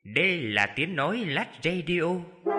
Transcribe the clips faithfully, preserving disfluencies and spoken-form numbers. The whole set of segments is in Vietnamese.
Đây là tiếng nói Lát Radio.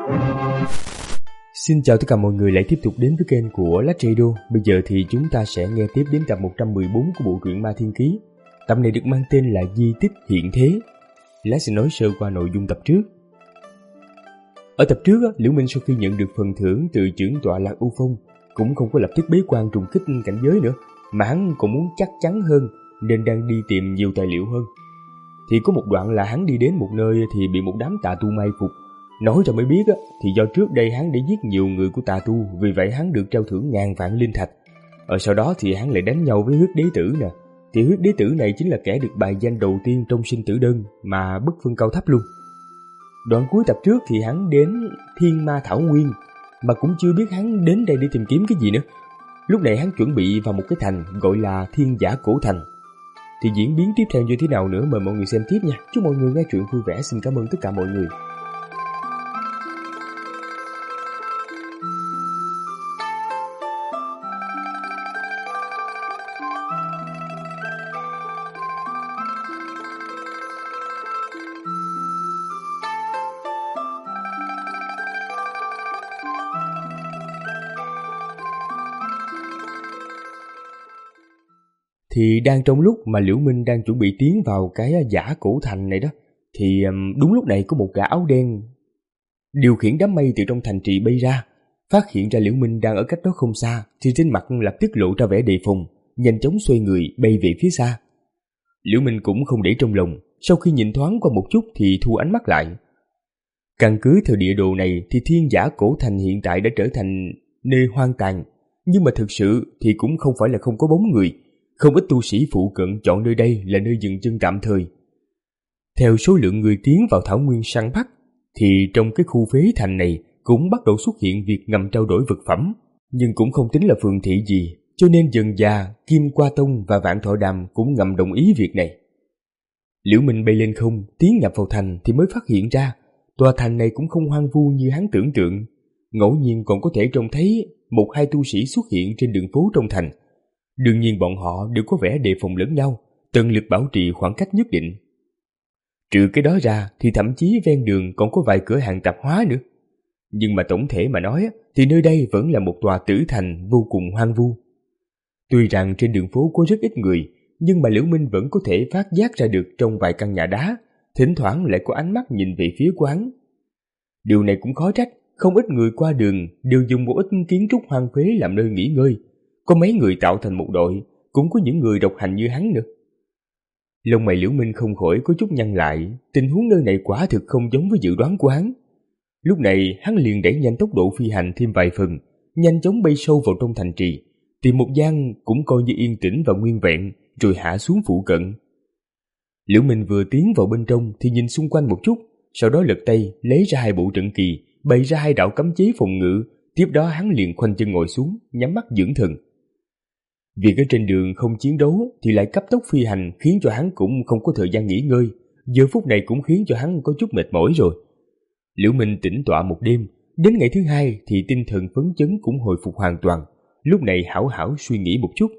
Xin chào tất cả mọi người lại tiếp tục đến với kênh của Lát Radio. Bây giờ thì chúng ta sẽ nghe tiếp đến tập một trăm mười bốn của bộ truyện Ma Thiên Ký. Tập này được mang tên là Di Tích Hiện Thế. Lát sẽ nói sơ qua nội dung tập trước. Ở tập trước, Liễu Minh sau khi nhận được phần thưởng từ trưởng tọa Lạc U Phong cũng không có lập tức bế quan trùng kích cảnh giới nữa, mà hắn còn muốn chắc chắn hơn nên đang đi tìm nhiều tài liệu hơn. Thì có một đoạn là hắn đi đến một nơi thì bị một đám tà tu mai phục. Nói ra mới biết á, thì do trước đây hắn đã giết nhiều người của tà tu, vì vậy hắn được trao thưởng ngàn vạn linh thạch. Ở sau đó thì hắn lại đánh nhau với huyết đế tử nè. Thì huyết đế tử này chính là kẻ được bài danh đầu tiên trong sinh tử đơn mà bất phân cao thấp luôn. Đoạn cuối tập trước thì hắn đến Thiên Ma Thảo Nguyên, mà cũng chưa biết hắn đến đây để tìm kiếm cái gì nữa. Lúc này hắn chuẩn bị vào một cái thành gọi là Thiên Giả Cổ Thành. Thì diễn biến tiếp theo như thế nào nữa mời mọi người xem tiếp nha. Chúc mọi người nghe truyện vui vẻ. Xin cảm ơn tất cả mọi người. Thì đang trong lúc mà Liễu Minh đang chuẩn bị tiến vào cái giả cổ thành này đó, thì đúng lúc này có một gã áo đen điều khiển đám mây từ trong thành trì bay ra. Phát hiện ra Liễu Minh đang ở cách đó không xa thì trên mặt lập tức lộ ra vẻ đề phòng, nhanh chóng xoay người bay về phía xa. Liễu Minh cũng không để trong lòng, sau khi nhìn thoáng qua một chút thì thu ánh mắt lại. Căn cứ theo địa đồ này thì Thiên Giả Cổ Thành hiện tại đã trở thành nơi hoang tàn, nhưng mà thực sự thì cũng không phải là không có bóng người. Không ít tu sĩ phụ cận chọn nơi đây là nơi dừng chân tạm thời. Theo số lượng người tiến vào Thảo Nguyên săn bắt, thì trong cái khu phế thành này cũng bắt đầu xuất hiện việc ngầm trao đổi vật phẩm, nhưng cũng không tính là phường thị gì, cho nên dần dà Kim Qua Tông và Vạn Thọ Đàm cũng ngầm đồng ý việc này. Liễu Minh bay lên không, tiến nhập vào thành thì mới phát hiện ra tòa thành này cũng không hoang vu như hắn tưởng tượng. Ngẫu nhiên còn có thể trông thấy một hai tu sĩ xuất hiện trên đường phố trong thành. Đương nhiên bọn họ đều có vẻ đề phòng lẫn nhau, tận lực bảo trì khoảng cách nhất định. Trừ cái đó ra thì thậm chí ven đường còn có vài cửa hàng tạp hóa nữa. Nhưng mà tổng thể mà nói thì nơi đây vẫn là một tòa tử thành vô cùng hoang vu. Tuy rằng trên đường phố có rất ít người, nhưng mà Liễu Minh vẫn có thể phát giác ra được trong vài căn nhà đá, thỉnh thoảng lại có ánh mắt nhìn về phía quán. Điều này cũng khó trách, không ít người qua đường đều dùng một ít kiến trúc hoang phế làm nơi nghỉ ngơi. Có mấy người tạo thành một đội, cũng có những người độc hành như hắn nữa. Lông mày Liễu Minh không khỏi có chút nhăn lại, tình huống nơi này quả thực không giống với dự đoán của hắn. Lúc này hắn liền đẩy nhanh tốc độ phi hành thêm vài phần, nhanh chóng bay sâu vào trong thành trì, tìm một gian cũng coi như yên tĩnh và nguyên vẹn, rồi hạ xuống phụ cận. Liễu Minh vừa tiến vào bên trong thì nhìn xung quanh một chút, sau đó lật tay lấy ra hai bộ trận kỳ, bày ra hai đạo cấm chế phòng ngự. Tiếp đó hắn liền khoanh chân ngồi xuống, nhắm mắt dưỡng thần. Việc ở trên đường không chiến đấu thì lại cấp tốc phi hành khiến cho hắn cũng không có thời gian nghỉ ngơi, giờ phút này cũng khiến cho hắn có chút mệt mỏi rồi. Liễu Minh tĩnh tọa một đêm, đến ngày thứ hai thì tinh thần phấn chấn cũng hồi phục hoàn toàn, lúc này hảo hảo suy nghĩ một chút.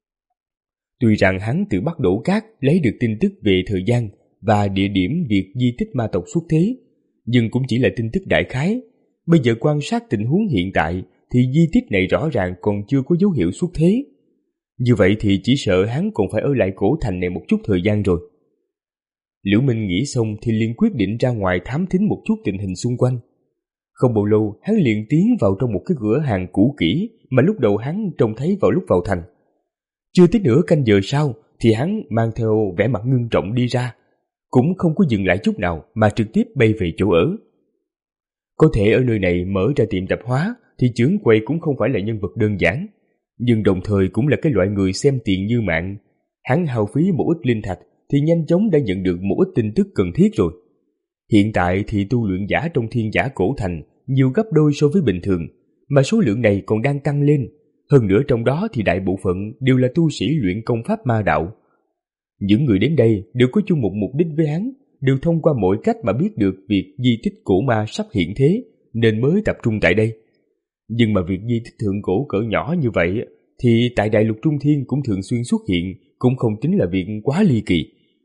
Tuy rằng hắn từ Bắc Đổ Cát lấy được tin tức về thời gian và địa điểm việc di tích ma tộc xuất thế, nhưng cũng chỉ là tin tức đại khái. Bây giờ quan sát tình huống hiện tại thì di tích này rõ ràng còn chưa có dấu hiệu xuất thế. Như vậy thì chỉ sợ hắn còn phải ở lại cổ thành này một chút thời gian rồi. Liễu Minh nghĩ xong thì liền quyết định ra ngoài thám thính một chút tình hình xung quanh. Không bao lâu hắn liền tiến vào trong một cái cửa hàng cũ kỹ mà lúc đầu hắn trông thấy vào lúc vào thành. Chưa tới nửa canh giờ sau thì hắn mang theo vẻ mặt ngưng trọng đi ra, cũng không có dừng lại chút nào mà trực tiếp bay về chỗ ở. Có thể ở nơi này mở ra tiệm tạp hóa thì trưởng quầy cũng không phải là nhân vật đơn giản, nhưng đồng thời cũng là cái loại người xem tiền như mạng. Hắn hao phí một ít linh thạch thì nhanh chóng đã nhận được một ít tin tức cần thiết rồi. Hiện tại thì tu luyện giả trong Thiên Giả Cổ Thành nhiều gấp đôi so với bình thường, mà số lượng này còn đang tăng lên. Hơn nữa trong đó thì đại bộ phận đều là tu sĩ luyện công pháp ma đạo. Những người đến đây đều có chung một mục đích với hắn, đều thông qua mọi cách mà biết được việc di tích cổ ma sắp hiện thế, nên mới tập trung tại đây. Nhưng mà việc di tích thượng cổ cỡ nhỏ như vậy thì tại Đại Lục Trung Thiên cũng thường xuyên xuất hiện, cũng không tính là việc quá ly kỳ.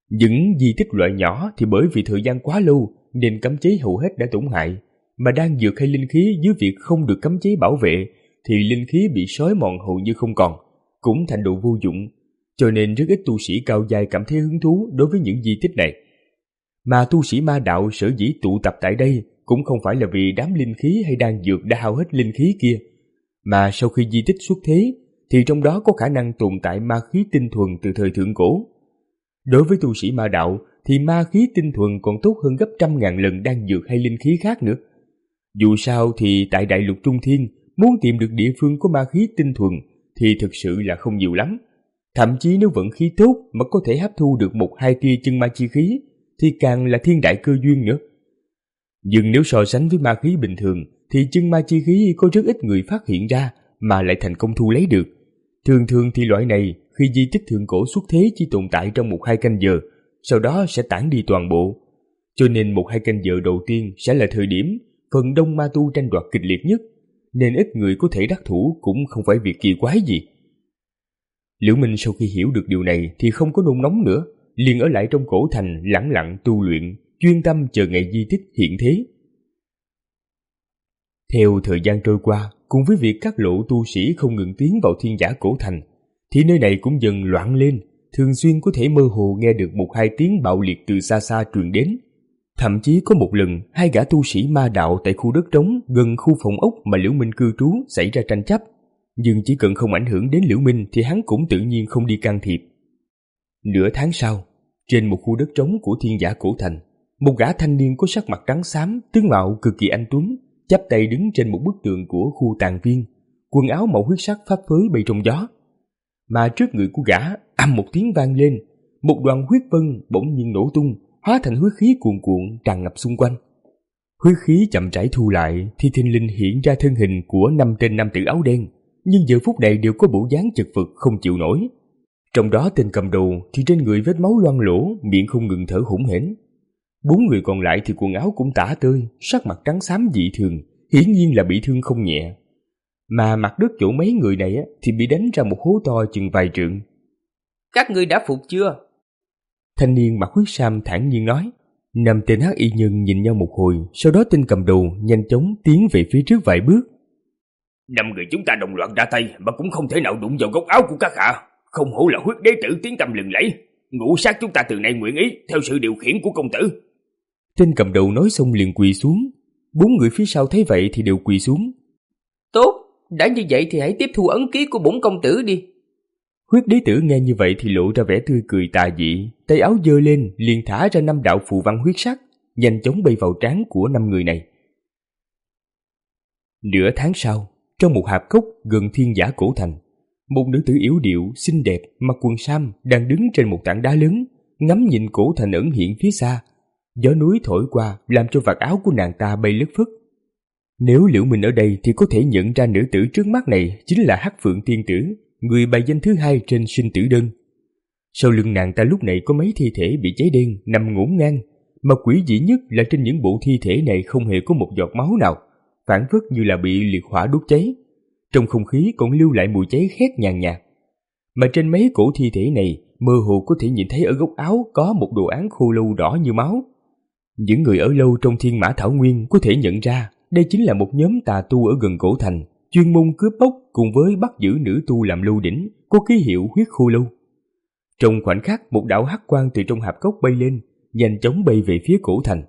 Những di tích loại nhỏ thì bởi vì thời gian quá lâu nên cấm chế hầu hết đã tổn hại, mà đan dược hay linh khí dưới việc không được cấm chế bảo vệ thì linh khí bị xói mòn hầu như không còn, cũng thành đồ vô dụng, cho nên rất ít tu sĩ cao giai cảm thấy hứng thú đối với những di tích này. Mà tu sĩ ma đạo sở dĩ tụ tập tại đây cũng không phải là vì đám linh khí hay đan dược đã hao hết linh khí kia, mà sau khi di tích xuất thế thì trong đó có khả năng tồn tại ma khí tinh thuần từ thời thượng cổ. Đối với tu sĩ ma đạo thì ma khí tinh thuần còn tốt hơn gấp trăm ngàn lần đan dược hay linh khí khác nữa. Dù sao thì tại đại lục Trung Thiên, muốn tìm được địa phương có ma khí tinh thuần thì thực sự là không nhiều lắm. Thậm chí nếu vận khí tốt mà có thể hấp thu được một hai tia chân ma chi khí thì càng là thiên đại cơ duyên nữa. Nhưng nếu so sánh với ma khí bình thường thì chân ma chi khí có rất ít người phát hiện ra mà lại thành công thu lấy được. Thường thường thì loại này khi di tích thượng cổ xuất thế chỉ tồn tại trong một hai canh giờ, sau đó sẽ tản đi toàn bộ. Cho nên một hai canh giờ đầu tiên sẽ là thời điểm phần đông ma tu tranh đoạt kịch liệt nhất, nên ít người có thể đắc thủ cũng không phải việc kỳ quái gì. Liễu Minh sau khi hiểu được điều này thì không có nôn nóng nữa, liền ở lại trong cổ thành lẳng lặng tu luyện, chuyên tâm chờ ngày di tích hiện thế. Theo thời gian trôi qua, cùng với việc các lộ tu sĩ không ngừng tiến vào thiên giả cổ thành, thì nơi này cũng dần loạn lên, thường xuyên có thể mơ hồ nghe được một hai tiếng bạo liệt từ xa xa truyền đến. Thậm chí có một lần, hai gã tu sĩ ma đạo tại khu đất trống gần khu phòng ốc mà Liễu Minh cư trú xảy ra tranh chấp, nhưng chỉ cần không ảnh hưởng đến Liễu Minh thì hắn cũng tự nhiên không đi can thiệp. Nửa tháng sau, trên một khu đất trống của thiên giả cổ thành, một gã thanh niên có sắc mặt trắng xám, tướng mạo cực kỳ anh tuấn, chắp tay đứng trên một bức tường của khu tàn viên, quần áo màu huyết sắc phấp phới bay trong gió. Mà trước người của gã, ầm một tiếng vang lên, một đoàn huyết vân bỗng nhiên nổ tung, hóa thành huyết khí cuồn cuộn tràn ngập xung quanh. Huyết khí chậm rãi thu lại thì thình lình hiện ra thân hình của năm tên nam tử áo đen, nhưng giờ phút này đều có bộ dáng chật vật không chịu nổi. Trong đó tên cầm đầu thì trên người vết máu loang lỗ, miệng không ngừng thở hổn hển. Bốn người còn lại thì quần áo cũng tả tơi, sắc mặt trắng xám dị thường, hiển nhiên là bị thương không nhẹ. Mà mặt đất chỗ mấy người này á, thì bị đánh ra một hố to chừng vài trượng. Các ngươi đã phục chưa? Thanh niên mặc huyết sam thản nhiên nói. Năm tên hắc y nhân nhìn nhau một hồi, sau đó tên cầm đầu nhanh chóng tiến về phía trước vài bước. Năm người chúng ta đồng loạt ra tay mà cũng không thể nào đụng vào góc áo của các hạ. Không hổ là huyết đế tử tiếng tăm lừng lẫy. Ngũ sát chúng ta từ nay nguyện ý theo sự điều khiển của công tử. Tên cầm đầu nói xong liền quỳ xuống. Bốn người phía sau thấy vậy thì đều quỳ xuống. Tốt, đã như vậy thì hãy tiếp thu ấn ký của bổn công tử đi. Huyết đế tử nghe như vậy thì lộ ra vẻ tươi cười tà dị, tay áo giơ lên liền thả ra năm đạo phù văn huyết sắc, nhanh chóng bay vào trán của năm người này. Nửa tháng sau, trong một hạp cốc gần thiên giả cổ thành, một nữ tử yểu điệu, xinh đẹp, mặc quần sam đang đứng trên một tảng đá lớn, ngắm nhìn cổ thành ẩn hiện phía xa. Gió núi thổi qua làm cho vạt áo của nàng ta bay lất phất. Nếu Liễu Minh ở đây thì có thể nhận ra nữ tử trước mắt này chính là Hắc Phượng Tiên Tử, người bài danh thứ hai trên sinh tử đơn. Sau lưng nàng ta lúc này có mấy thi thể bị cháy đen nằm ngổn ngang, mà quỷ dị nhất là trên những bộ thi thể này không hề có một giọt máu nào, phảng phất như là bị liệt hỏa đốt cháy. Trong không khí còn lưu lại mùi cháy khét nhàn nhạt. Mà trên mấy cổ thi thể này mơ hồ có thể nhìn thấy ở góc áo có một đồ án khô lâu đỏ như máu. Những người ở lâu trong Thiên Mã Thảo Nguyên có thể nhận ra đây chính là một nhóm tà tu ở gần cổ thành, chuyên môn cướp bóc cùng với bắt giữ nữ tu làm lưu đỉnh, có ký hiệu huyết khô lâu. Trong khoảnh khắc, một đạo hắc quang từ trong hạp cốc bay lên, nhanh chóng bay về phía cổ thành.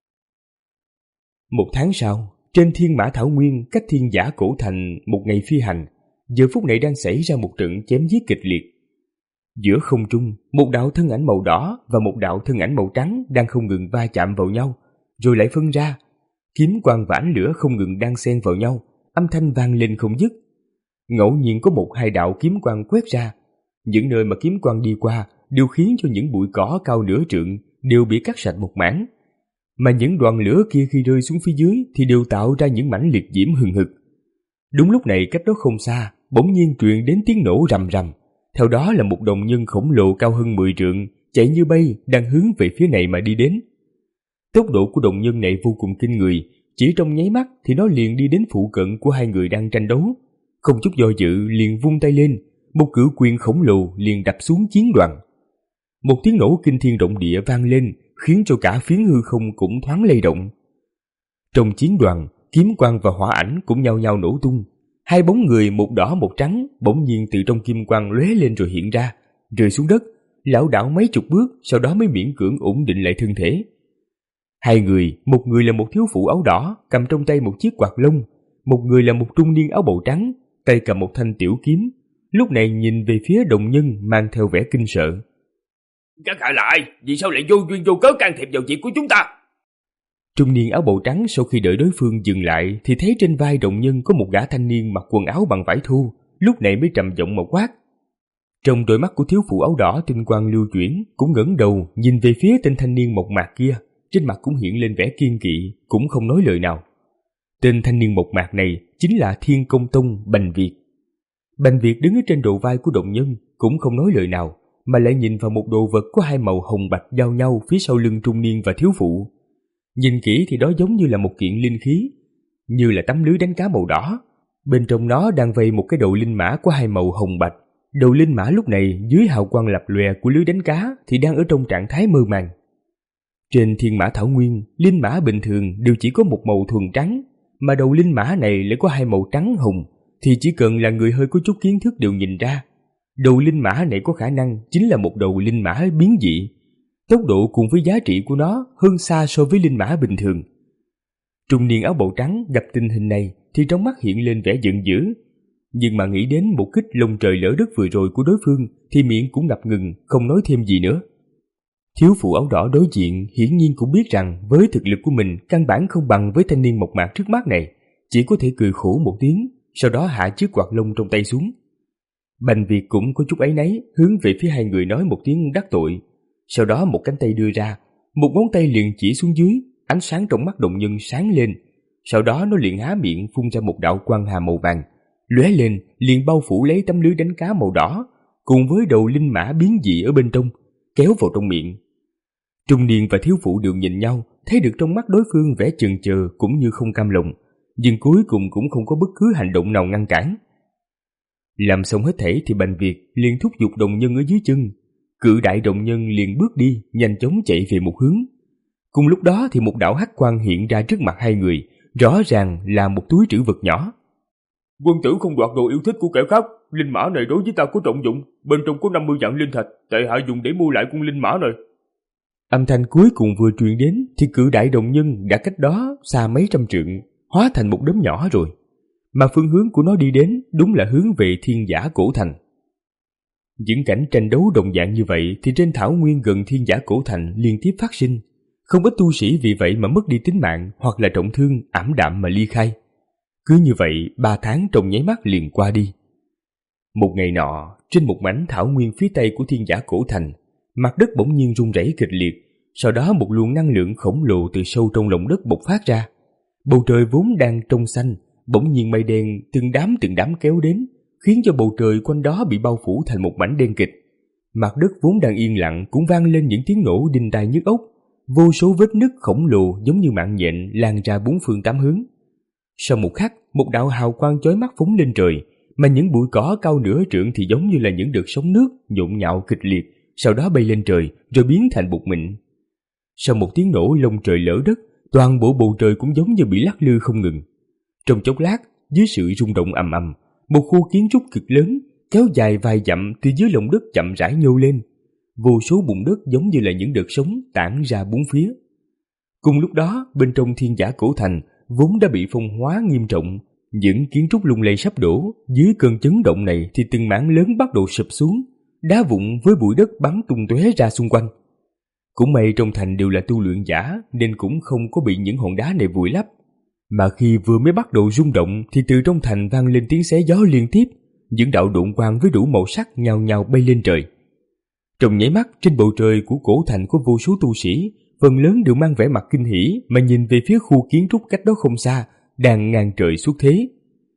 Một tháng sau, trên Thiên Mã Thảo Nguyên cách thiên giả cổ thành một ngày phi hành, giờ phút này đang xảy ra một trận chém giết kịch liệt. Giữa không trung, một đạo thân ảnh màu đỏ và một đạo thân ảnh màu trắng đang không ngừng va chạm vào nhau, rồi lại phân ra. Kiếm quang và ánh lửa không ngừng đan xen vào nhau, âm thanh vang lên không dứt. Ngẫu nhiên có một hai đạo kiếm quang quét ra, những nơi mà kiếm quang đi qua đều khiến cho những bụi cỏ cao nửa trượng đều bị cắt sạch một mảng, mà những đoàn lửa kia khi rơi xuống phía dưới thì đều tạo ra những mảnh liệt diễm hừng hực. Đúng lúc này cách đó không xa, bỗng nhiên truyền đến tiếng nổ rầm rầm, theo đó là một đồng nhân khổng lồ cao hơn mười trượng, chạy như bay đang hướng về phía này mà đi đến. Tốc độ của đồng nhân này vô cùng kinh người, chỉ trong nháy mắt thì nó liền đi đến phụ cận của hai người đang tranh đấu. Không chút do dự liền vung tay lên, một cự quyền khổng lồ liền đập xuống chiến đoàn. Một tiếng nổ kinh thiên động địa vang lên, khiến cho cả phiến hư không cũng thoáng lay động. Trong chiến đoàn, kiếm quang và hỏa ảnh cũng nhao nhao nổ tung. Hai bóng người một đỏ một trắng bỗng nhiên từ trong kim quang lóe lên rồi hiện ra, rơi xuống đất, lảo đảo mấy chục bước, sau đó mới miễn cưỡng ổn định lại thân thể. Hai người, một người là một thiếu phụ áo đỏ, cầm trong tay một chiếc quạt lông, một người là một trung niên áo bào trắng, tay cầm một thanh tiểu kiếm, lúc này nhìn về phía đồng nhân mang theo vẻ kinh sợ. Các hạ là ai? Vì sao lại vô duyên vô cớ can thiệp vào việc của chúng ta? Trung niên áo bào trắng sau khi đợi đối phương dừng lại thì thấy trên vai đồng nhân có một gã thanh niên mặc quần áo bằng vải thô, lúc này mới trầm giọng mà quát. Trong đôi mắt của thiếu phụ áo đỏ tinh quang lưu chuyển, cũng ngẩng đầu nhìn về phía tên thanh niên mộc mạc kia, trên mặt cũng hiện lên vẻ kiên kỵ, cũng không nói lời nào. Tên thanh niên mộc mạc này chính là Thiên Công Tông Bành Việt. Bành Việt đứng ở trên đầu vai của đồng nhân, cũng không nói lời nào, mà lại nhìn vào một đồ vật có hai màu hồng bạch giao nhau phía sau lưng trung niên và thiếu phụ. Nhìn kỹ thì đó giống như là một kiện linh khí, như là tấm lưới đánh cá màu đỏ. Bên trong nó đang vây một cái đầu linh mã có hai màu hồng bạch. Đầu linh mã lúc này dưới hào quang lập lòe của lưới đánh cá thì đang ở trong trạng thái mơ màng. Trên thiên mã thảo nguyên, linh mã bình thường đều chỉ có một màu thuần trắng, mà đầu linh mã này lại có hai màu trắng hồng, thì chỉ cần là người hơi có chút kiến thức đều nhìn ra. Đầu linh mã này có khả năng chính là một đầu linh mã biến dị. Tốc độ cùng với giá trị của nó hơn xa so với linh mã bình thường. Trung niên áo bào trắng gặp tình hình này thì trong mắt hiện lên vẻ giận dữ, nhưng mà nghĩ đến một kích lông trời lỡ đất vừa rồi của đối phương thì miệng cũng ngập ngừng, không nói thêm gì nữa. Thiếu phụ áo đỏ đối diện hiển nhiên cũng biết rằng với thực lực của mình căn bản không bằng với thanh niên mộc mạc trước mắt này, chỉ có thể cười khổ một tiếng, sau đó hạ chiếc quạt lông trong tay xuống. Bành Việt cũng có chút áy náy, hướng về phía hai người nói một tiếng đắc tội, sau đó một cánh tay đưa ra, một ngón tay liền chỉ xuống dưới, ánh sáng trong mắt đồng nhân sáng lên, sau đó nó liền há miệng phun ra một đạo quang hà màu vàng, lóe lên liền bao phủ lấy tấm lưới đánh cá màu đỏ cùng với đầu linh mã biến dị ở bên trong, kéo vào trong miệng. Trung niên và thiếu phụ đều nhìn nhau, thấy được trong mắt đối phương vẻ chần chờ cũng như không cam lòng, nhưng cuối cùng cũng không có bất cứ hành động nào ngăn cản. Làm xong hết thảy thì Bành Việt liền thúc giục đồng nhân ở dưới chân. Cự đại đồng nhân liền bước đi, nhanh chóng chạy về một hướng. Cùng lúc đó thì một đạo hắc quang hiện ra trước mặt hai người, rõ ràng là một túi trữ vật nhỏ. Quân tử không đoạt đồ yêu thích của kẻ khác, linh mã này đối với ta có trọng dụng, bên trong có năm mươi vạn linh thạch, tại hạ dùng để mua lại con linh mã này. Âm thanh cuối cùng vừa truyền đến thì cự đại đồng nhân đã cách đó xa mấy trăm trượng, hóa thành một đốm nhỏ rồi. Mà phương hướng của nó đi đến đúng là hướng về Thiên Giả Cổ Thành. Những cảnh tranh đấu đồng dạng như vậy thì trên thảo nguyên gần Thiên Giả Cổ Thành liên tiếp phát sinh. Không ít tu sĩ vì vậy mà mất đi tính mạng hoặc là trọng thương, ảm đạm mà ly khai. Cứ như vậy ba tháng trong nháy mắt liền qua đi. Một ngày nọ, trên một mảnh thảo nguyên phía tây của Thiên Giả Cổ Thành, mặt đất bỗng nhiên rung rẩy kịch liệt, sau đó một luồng năng lượng khổng lồ từ sâu trong lòng đất bộc phát ra. Bầu trời vốn đang trong xanh, bỗng nhiên mây đen từng đám từng đám kéo đến, khiến cho bầu trời quanh đó bị bao phủ thành một mảnh đen kịt. Mặt đất vốn đang yên lặng cũng vang lên những tiếng nổ đinh tai nhức óc, vô số vết nứt khổng lồ giống như mạng nhện lan ra bốn phương tám hướng. Sau một khắc, một đạo hào quang chói mắt phóng lên trời, mà những bụi cỏ cao nửa trượng thì giống như là những đợt sóng nước nhộn nhạo kịch liệt, sau đó bay lên trời rồi biến thành bột mịn. Sau một tiếng nổ lông trời lỡ đất, toàn bộ bầu trời cũng giống như bị lắc lư không ngừng. Trong chốc lát, dưới sự rung động ầm ầm, một khu kiến trúc cực lớn kéo dài vài dặm từ dưới lòng đất chậm rãi nhô lên. Vô số bùn đất giống như là những đợt sóng tản ra bốn phía. Cùng lúc đó, bên trong Thiên Giả Cổ Thành vốn đã bị phong hóa nghiêm trọng, những kiến trúc lung lay sắp đổ. Dưới cơn chấn động này thì từng mảng lớn bắt đầu sụp xuống, đá vụn với bụi đất bắn tung tóe ra xung quanh. Cũng may trong thành đều là tu luyện giả nên cũng không có bị những hòn đá này vùi lấp. Mà khi vừa mới bắt đầu rung động thì từ trong thành vang lên tiếng xé gió liên tiếp, những đạo độn quang với đủ màu sắc nhào nhào bay lên trời. Trong nháy mắt, trên bầu trời của cổ thành có vô số tu sĩ, phần lớn đều mang vẻ mặt kinh hỉ mà nhìn về phía khu kiến trúc cách đó không xa, đang ngang trời xuất thế.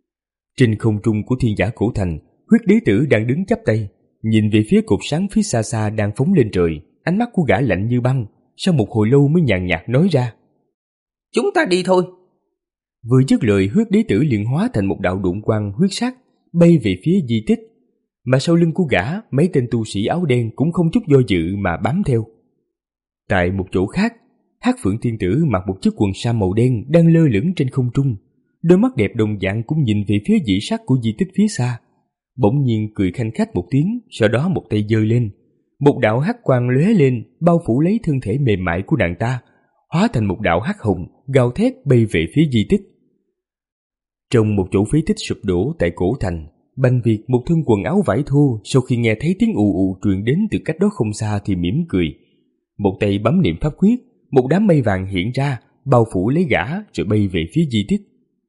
Trên không trung của Thiên Giả Cổ Thành, Huyết Đế Tử đang đứng chắp tay, nhìn về phía cột sáng phía xa xa đang phóng lên trời, ánh mắt của gã lạnh như băng, sau một hồi lâu mới nhàn nhạt nói ra: Chúng ta đi thôi. Vừa dứt lời, Huyết Đế Tử liền hóa thành một đạo độn quang huyết sắc bay về phía di tích. mà sau lưng của gã mấy tên tu sĩ áo đen cũng không chút do dự mà bám theo. Tại một chỗ khác, Hắc Phượng Tiên Tử mặc một chiếc quần sa màu đen đang lơ lửng trên không trung, đôi mắt đẹp đồng dạng cũng nhìn về phía dị sắc của di tích phía xa. Bỗng nhiên cười khanh khách một tiếng, sau đó một tay giơ lên, một đạo hắc quang lóe lên, bao phủ lấy thân thể mềm mại của nàng ta, hóa thành một đạo hắc hồng gào thét bay về phía di tích. Trong một chỗ phế tích sụp đổ tại cổ thành, Bành Việt một thân quần áo vải thô sau khi nghe thấy tiếng ù ù truyền đến từ cách đó không xa thì mỉm cười, một tay bấm niệm pháp quyết, một đám mây vàng hiện ra bao phủ lấy gã rồi bay về phía di tích.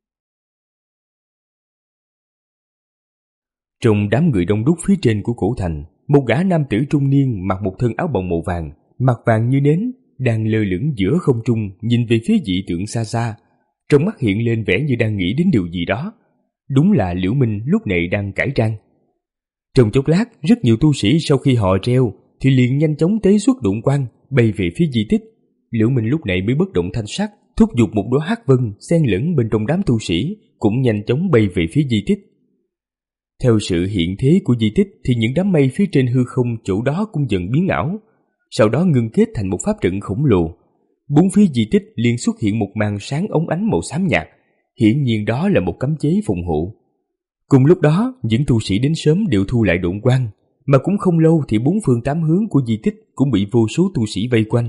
Trong đám người đông đúc phía trên của cổ thành, một gã nam tử trung niên mặc một thân áo bồng màu vàng, mặt vàng như nến, đang lơ lửng giữa không trung nhìn về phía dị tượng xa xa, trong mắt hiện lên vẻ như đang nghĩ đến điều gì đó. Đúng là Liễu Minh lúc này đang cải trang. Trong chốc lát, rất nhiều tu sĩ sau khi họ treo thì liền nhanh chóng tế xuất đụng quang bay về phía di tích. Liễu Minh lúc này mới bất động thanh sắc, thúc giục một đóa hắc vân xen lẫn bên trong đám tu sĩ cũng nhanh chóng bay về phía di tích. Theo sự hiện thế của di tích thì những đám mây phía trên hư không chỗ đó cũng dần biến ảo, sau đó ngưng kết thành một pháp trận khổng lồ. Bốn phía di tích liền xuất hiện một màn sáng óng ánh màu xám nhạt, hiển nhiên đó là một cấm chế phòng hộ. Cùng lúc đó, những tu sĩ đến sớm đều thu lại độn quang, mà cũng không lâu thì bốn phương tám hướng của di tích cũng bị vô số tu sĩ vây quanh.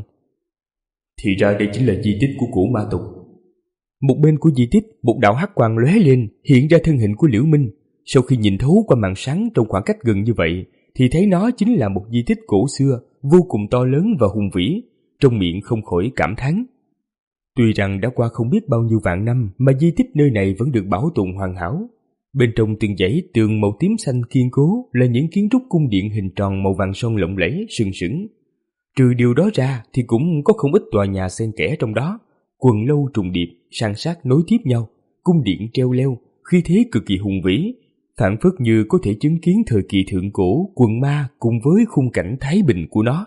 Thì ra đây chính là di tích của cổ ma tộc. Một bên của di tích, một đạo hắc quang lóe lên, hiện ra thân hình của Liễu Minh. Sau khi nhìn thấu qua màn sáng trong khoảng cách gần như vậy, thì thấy nó chính là một di tích cổ xưa, vô cùng to lớn và hùng vĩ, trong miệng không khỏi cảm thán. Tuy rằng đã qua không biết bao nhiêu vạn năm mà di tích nơi này vẫn được bảo tồn hoàn hảo. Bên trong từng dãy tường màu tím xanh kiên cố là những kiến trúc cung điện hình tròn màu vàng son lộng lẫy sừng sững. Trừ điều đó ra thì cũng có không ít tòa nhà xen kẽ trong đó, quần lâu trùng điệp, san sát nối tiếp nhau, cung điện treo leo, khí thế cực kỳ hùng vĩ, phảng phất như có thể chứng kiến thời kỳ thượng cổ quần ma cùng với khung cảnh thái bình của nó.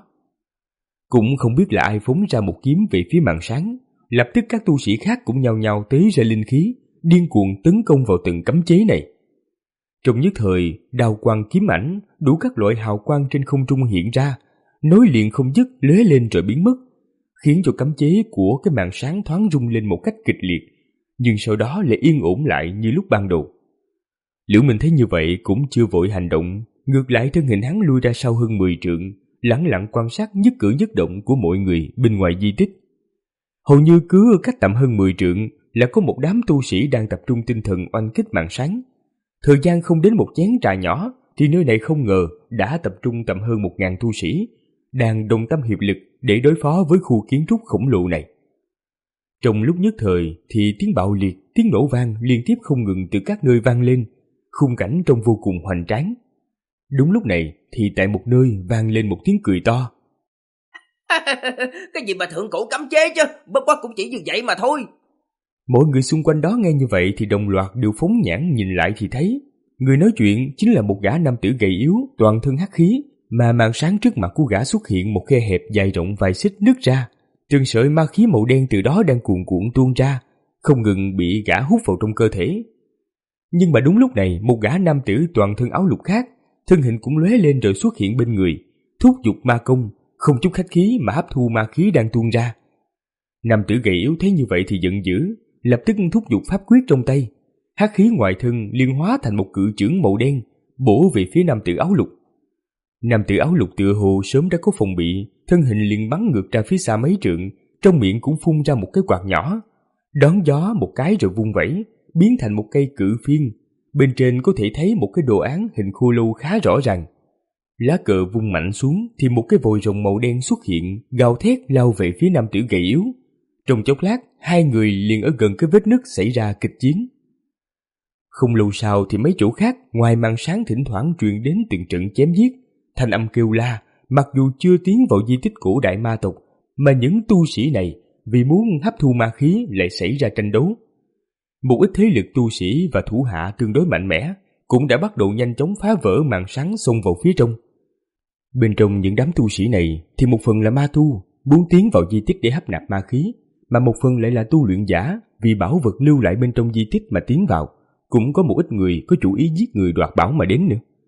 Cũng không biết là ai phóng ra một kiếm về phía màn sáng, lập tức các tu sĩ khác cũng nhao nhao tế ra linh khí, điên cuồng tấn công vào từng cấm chế này. Trong nhất thời, đao quang kiếm ảnh, đủ các loại hào quang trên không trung hiện ra, nối liền không dứt lóe lên rồi biến mất, khiến cho cấm chế của cái màn sáng thoáng rung lên một cách kịch liệt, nhưng sau đó lại yên ổn lại như lúc ban đầu. Liễu Minh thấy như vậy cũng chưa vội hành động, ngược lại thân hình hắn lui ra sau hơn mười trượng, lẳng lặng quan sát nhất cử nhất động của mọi người bên ngoài di tích. Hầu như cứ cách tầm hơn mười trượng là có một đám tu sĩ đang tập trung tinh thần oanh kích màn sáng. Thời gian không đến một chén trà nhỏ thì nơi này không ngờ đã tập trung tầm hơn một ngàn tu sĩ, đang đồng tâm hiệp lực để đối phó với khu kiến trúc khổng lồ này. Trong lúc nhất thời thì tiếng bạo liệt, tiếng nổ vang liên tiếp không ngừng từ các nơi vang lên, khung cảnh trông vô cùng hoành tráng. Đúng lúc này thì tại một nơi vang lên một tiếng cười to. Cái gì mà thượng cổ cấm chế chứ, bất quá cũng chỉ như vậy mà thôi. Mọi người xung quanh đó nghe như vậy thì đồng loạt đều phóng nhãn nhìn lại thì thấy người nói chuyện chính là một gã nam tử gầy yếu, toàn thân hắc khí, mà màn sáng trước mặt của gã xuất hiện một khe hẹp dài rộng vài xích nứt ra, từng sợi ma khí màu đen từ đó đang cuồn cuộn tuôn ra, không ngừng bị gã hút vào trong cơ thể. Nhưng mà đúng lúc này, một gã nam tử toàn thân áo lục khác, thân hình cũng lóe lên rồi xuất hiện bên người, thúc giục ma công, không chút khách khí mà hấp thu ma khí đang tuôn ra. Nam tử gầy yếu thấy như vậy thì giận dữ, lập tức thúc giục pháp quyết trong tay, hắc khí ngoài thân liên hóa thành một cự chưởng màu đen, bổ về phía nam tử áo lục. Nam tử áo lục tựa hồ sớm đã có phòng bị, thân hình liền bắn ngược ra phía xa mấy trượng, trong miệng cũng phun ra một cái quạt nhỏ, đón gió một cái rồi vung vẩy, biến thành một cây cự phiên. Bên trên có thể thấy một cái đồ án hình khô lâu khá rõ ràng. Lá cờ vung mạnh xuống thì một cái vòi rồng màu đen xuất hiện, gào thét lao về phía nam tử gầy yếu. Trong chốc lát, hai người liền ở gần cái vết nứt xảy ra kịch chiến. Không lâu sau thì mấy chỗ khác ngoài màn sáng thỉnh thoảng truyền đến từng trận chém giết, thanh âm kêu la. Mặc dù chưa tiến vào di tích cổ đại ma tộc, mà những tu sĩ này vì muốn hấp thu ma khí lại xảy ra tranh đấu. Một ít thế lực tu sĩ và thủ hạ tương đối mạnh mẽ cũng đã bắt đầu nhanh chóng phá vỡ màn sáng xông vào phía trong. Bên trong những đám tu sĩ này thì một phần là ma tu muốn tiến vào di tích để hấp nạp ma khí, mà một phần lại là tu luyện giả vì bảo vật lưu lại bên trong di tích mà tiến vào. Cũng có một ít người có chủ ý giết người đoạt bảo mà đến nữa.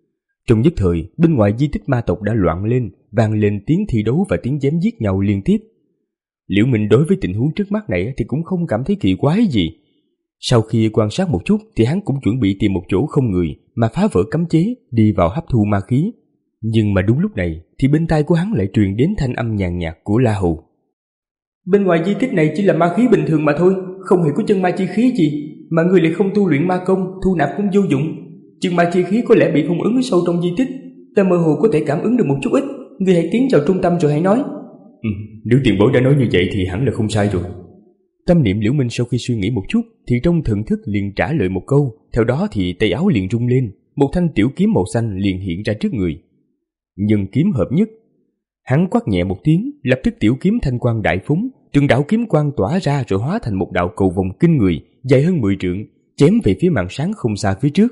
Trong nhất thời, bên ngoài di tích ma tộc đã loạn lên, vang lên tiếng thi đấu và tiếng chém giết nhau liên tiếp. Liễu Minh đối với tình huống trước mắt này thì cũng không cảm thấy kỳ quái gì. Sau khi quan sát một chút thì hắn cũng chuẩn bị tìm một chỗ không người mà phá vỡ cấm chế, đi vào hấp thu ma khí. Nhưng mà đúng lúc này thì bên tai của hắn lại truyền đến thanh âm nhàn nhạt của La Hầu. Bên ngoài di tích này chỉ là ma khí bình thường mà thôi, không hề có chân ma chi khí gì, mà người lại không tu luyện ma công, thu nạp cũng vô dụng. Chân ma chi khí có lẽ bị phong ấn sâu trong di tích, ta mơ hồ có thể cảm ứng được một chút ít. Người hãy tiến vào trung tâm rồi hãy nói. Ừ, nếu tiền bối đã nói như vậy thì hẳn là không sai rồi. Tâm niệm Liễu Minh sau khi suy nghĩ một chút thì trong thần thức liền trả lời một câu, theo đó thì tay áo liền rung lên, một thanh tiểu kiếm màu xanh liền hiện ra trước người. Nhưng kiếm hợp nhất, hắn quát nhẹ một tiếng, lập tức tiểu kiếm thanh quang đại phóng, từng đạo kiếm quang tỏa ra rồi hóa thành một đạo cầu vòng kinh người, dài hơn mười trượng, chém về phía màn sáng không xa phía trước.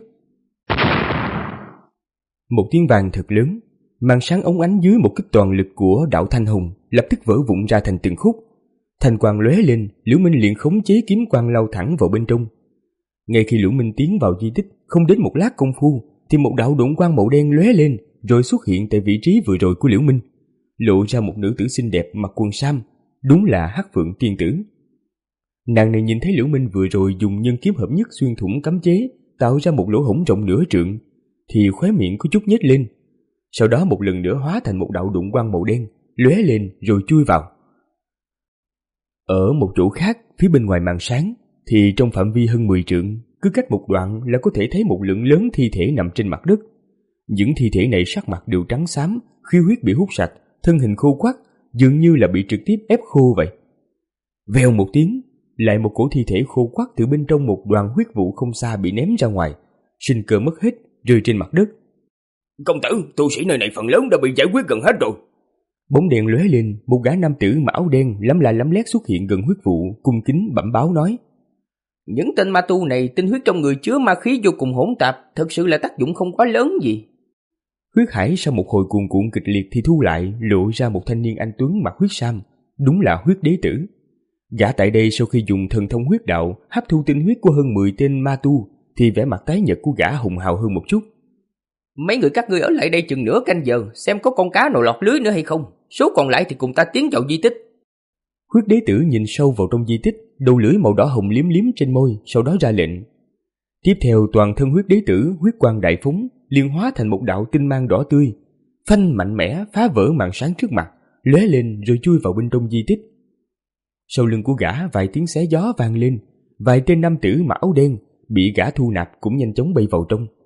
Một tiếng vang thật lớn, màn sáng óng ánh dưới một kích toàn lực của đạo thanh hồng lập tức vỡ vụn ra thành từng khúc. Thanh quang lóe lên, Liễu Minh liền khống chế kiếm quang lao thẳng vào bên trong. Ngay khi Liễu Minh tiến vào di tích, không đến một lát công phu thì một đạo độn quang màu đen lóe lên rồi xuất hiện tại vị trí vừa rồi của Liễu Minh, lộ ra một nữ tử xinh đẹp mặc quần sam, đúng là Hắc Phượng tiên tử. Nàng này nhìn thấy Liễu Minh vừa rồi dùng nhân kiếm hợp nhất xuyên thủng cấm chế, tạo ra một lỗ hổng rộng nửa trượng, thì khóe miệng có chút nhếch lên. Sau đó một lần nữa hóa thành một đạo độn quang màu đen, lóe lên rồi chui vào. Ở một chỗ khác, phía bên ngoài màn sáng, thì trong phạm vi hơn mười trượng, cứ cách một đoạn là có thể thấy một lượng lớn thi thể nằm trên mặt đất. Những thi thể này sắc mặt đều trắng xám, khí huyết bị hút sạch, thân hình khô quắt, dường như là bị trực tiếp ép khô vậy. Vèo một tiếng, lại một cổ thi thể khô quắt từ bên trong một đoàn huyết vụ không xa bị ném ra ngoài, sinh cơ mất hết, rơi trên mặt đất. Công tử, tu sĩ nơi này phần lớn đã bị giải quyết gần hết rồi. Bóng đèn lóe lên, một gã nam tử mặc áo đen lấm la lấm lét xuất hiện gần huyết vụ, cung kính bẩm báo nói: Những tên ma tu này tinh huyết trong người chứa ma khí vô cùng hỗn tạp, thực sự là tác dụng không quá lớn gì. Huyết hải sau một hồi cuồn cuộn kịch liệt thì thu lại, lộ ra một thanh niên anh tuấn mặc huyết sam, đúng là huyết đế tử. Gã tại đây sau khi dùng thần thông huyết đạo hấp thu tinh huyết của hơn mười tên ma tu thì vẻ mặt tái nhợt của gã hùng hào hơn một chút. Mấy người các ngươi ở lại đây chừng nửa canh giờ, xem có con cá nào lọt lưới nữa hay không. Số còn lại thì cùng ta tiến vào di tích. Huyết đế tử nhìn sâu vào trong di tích, đầu lưỡi màu đỏ hồng liếm liếm trên môi, sau đó ra lệnh. Tiếp theo toàn thân huyết đế tử huyết quang đại phóng, liền hóa thành một đạo tinh mang đỏ tươi, phanh mạnh mẽ phá vỡ màn sáng trước mặt, lóe lên rồi chui vào bên trong di tích. Sau lưng của gã vài tiếng xé gió vang lên, vài tên nam tử mặc áo đen bị gã thu nạp cũng nhanh chóng bay vào trong.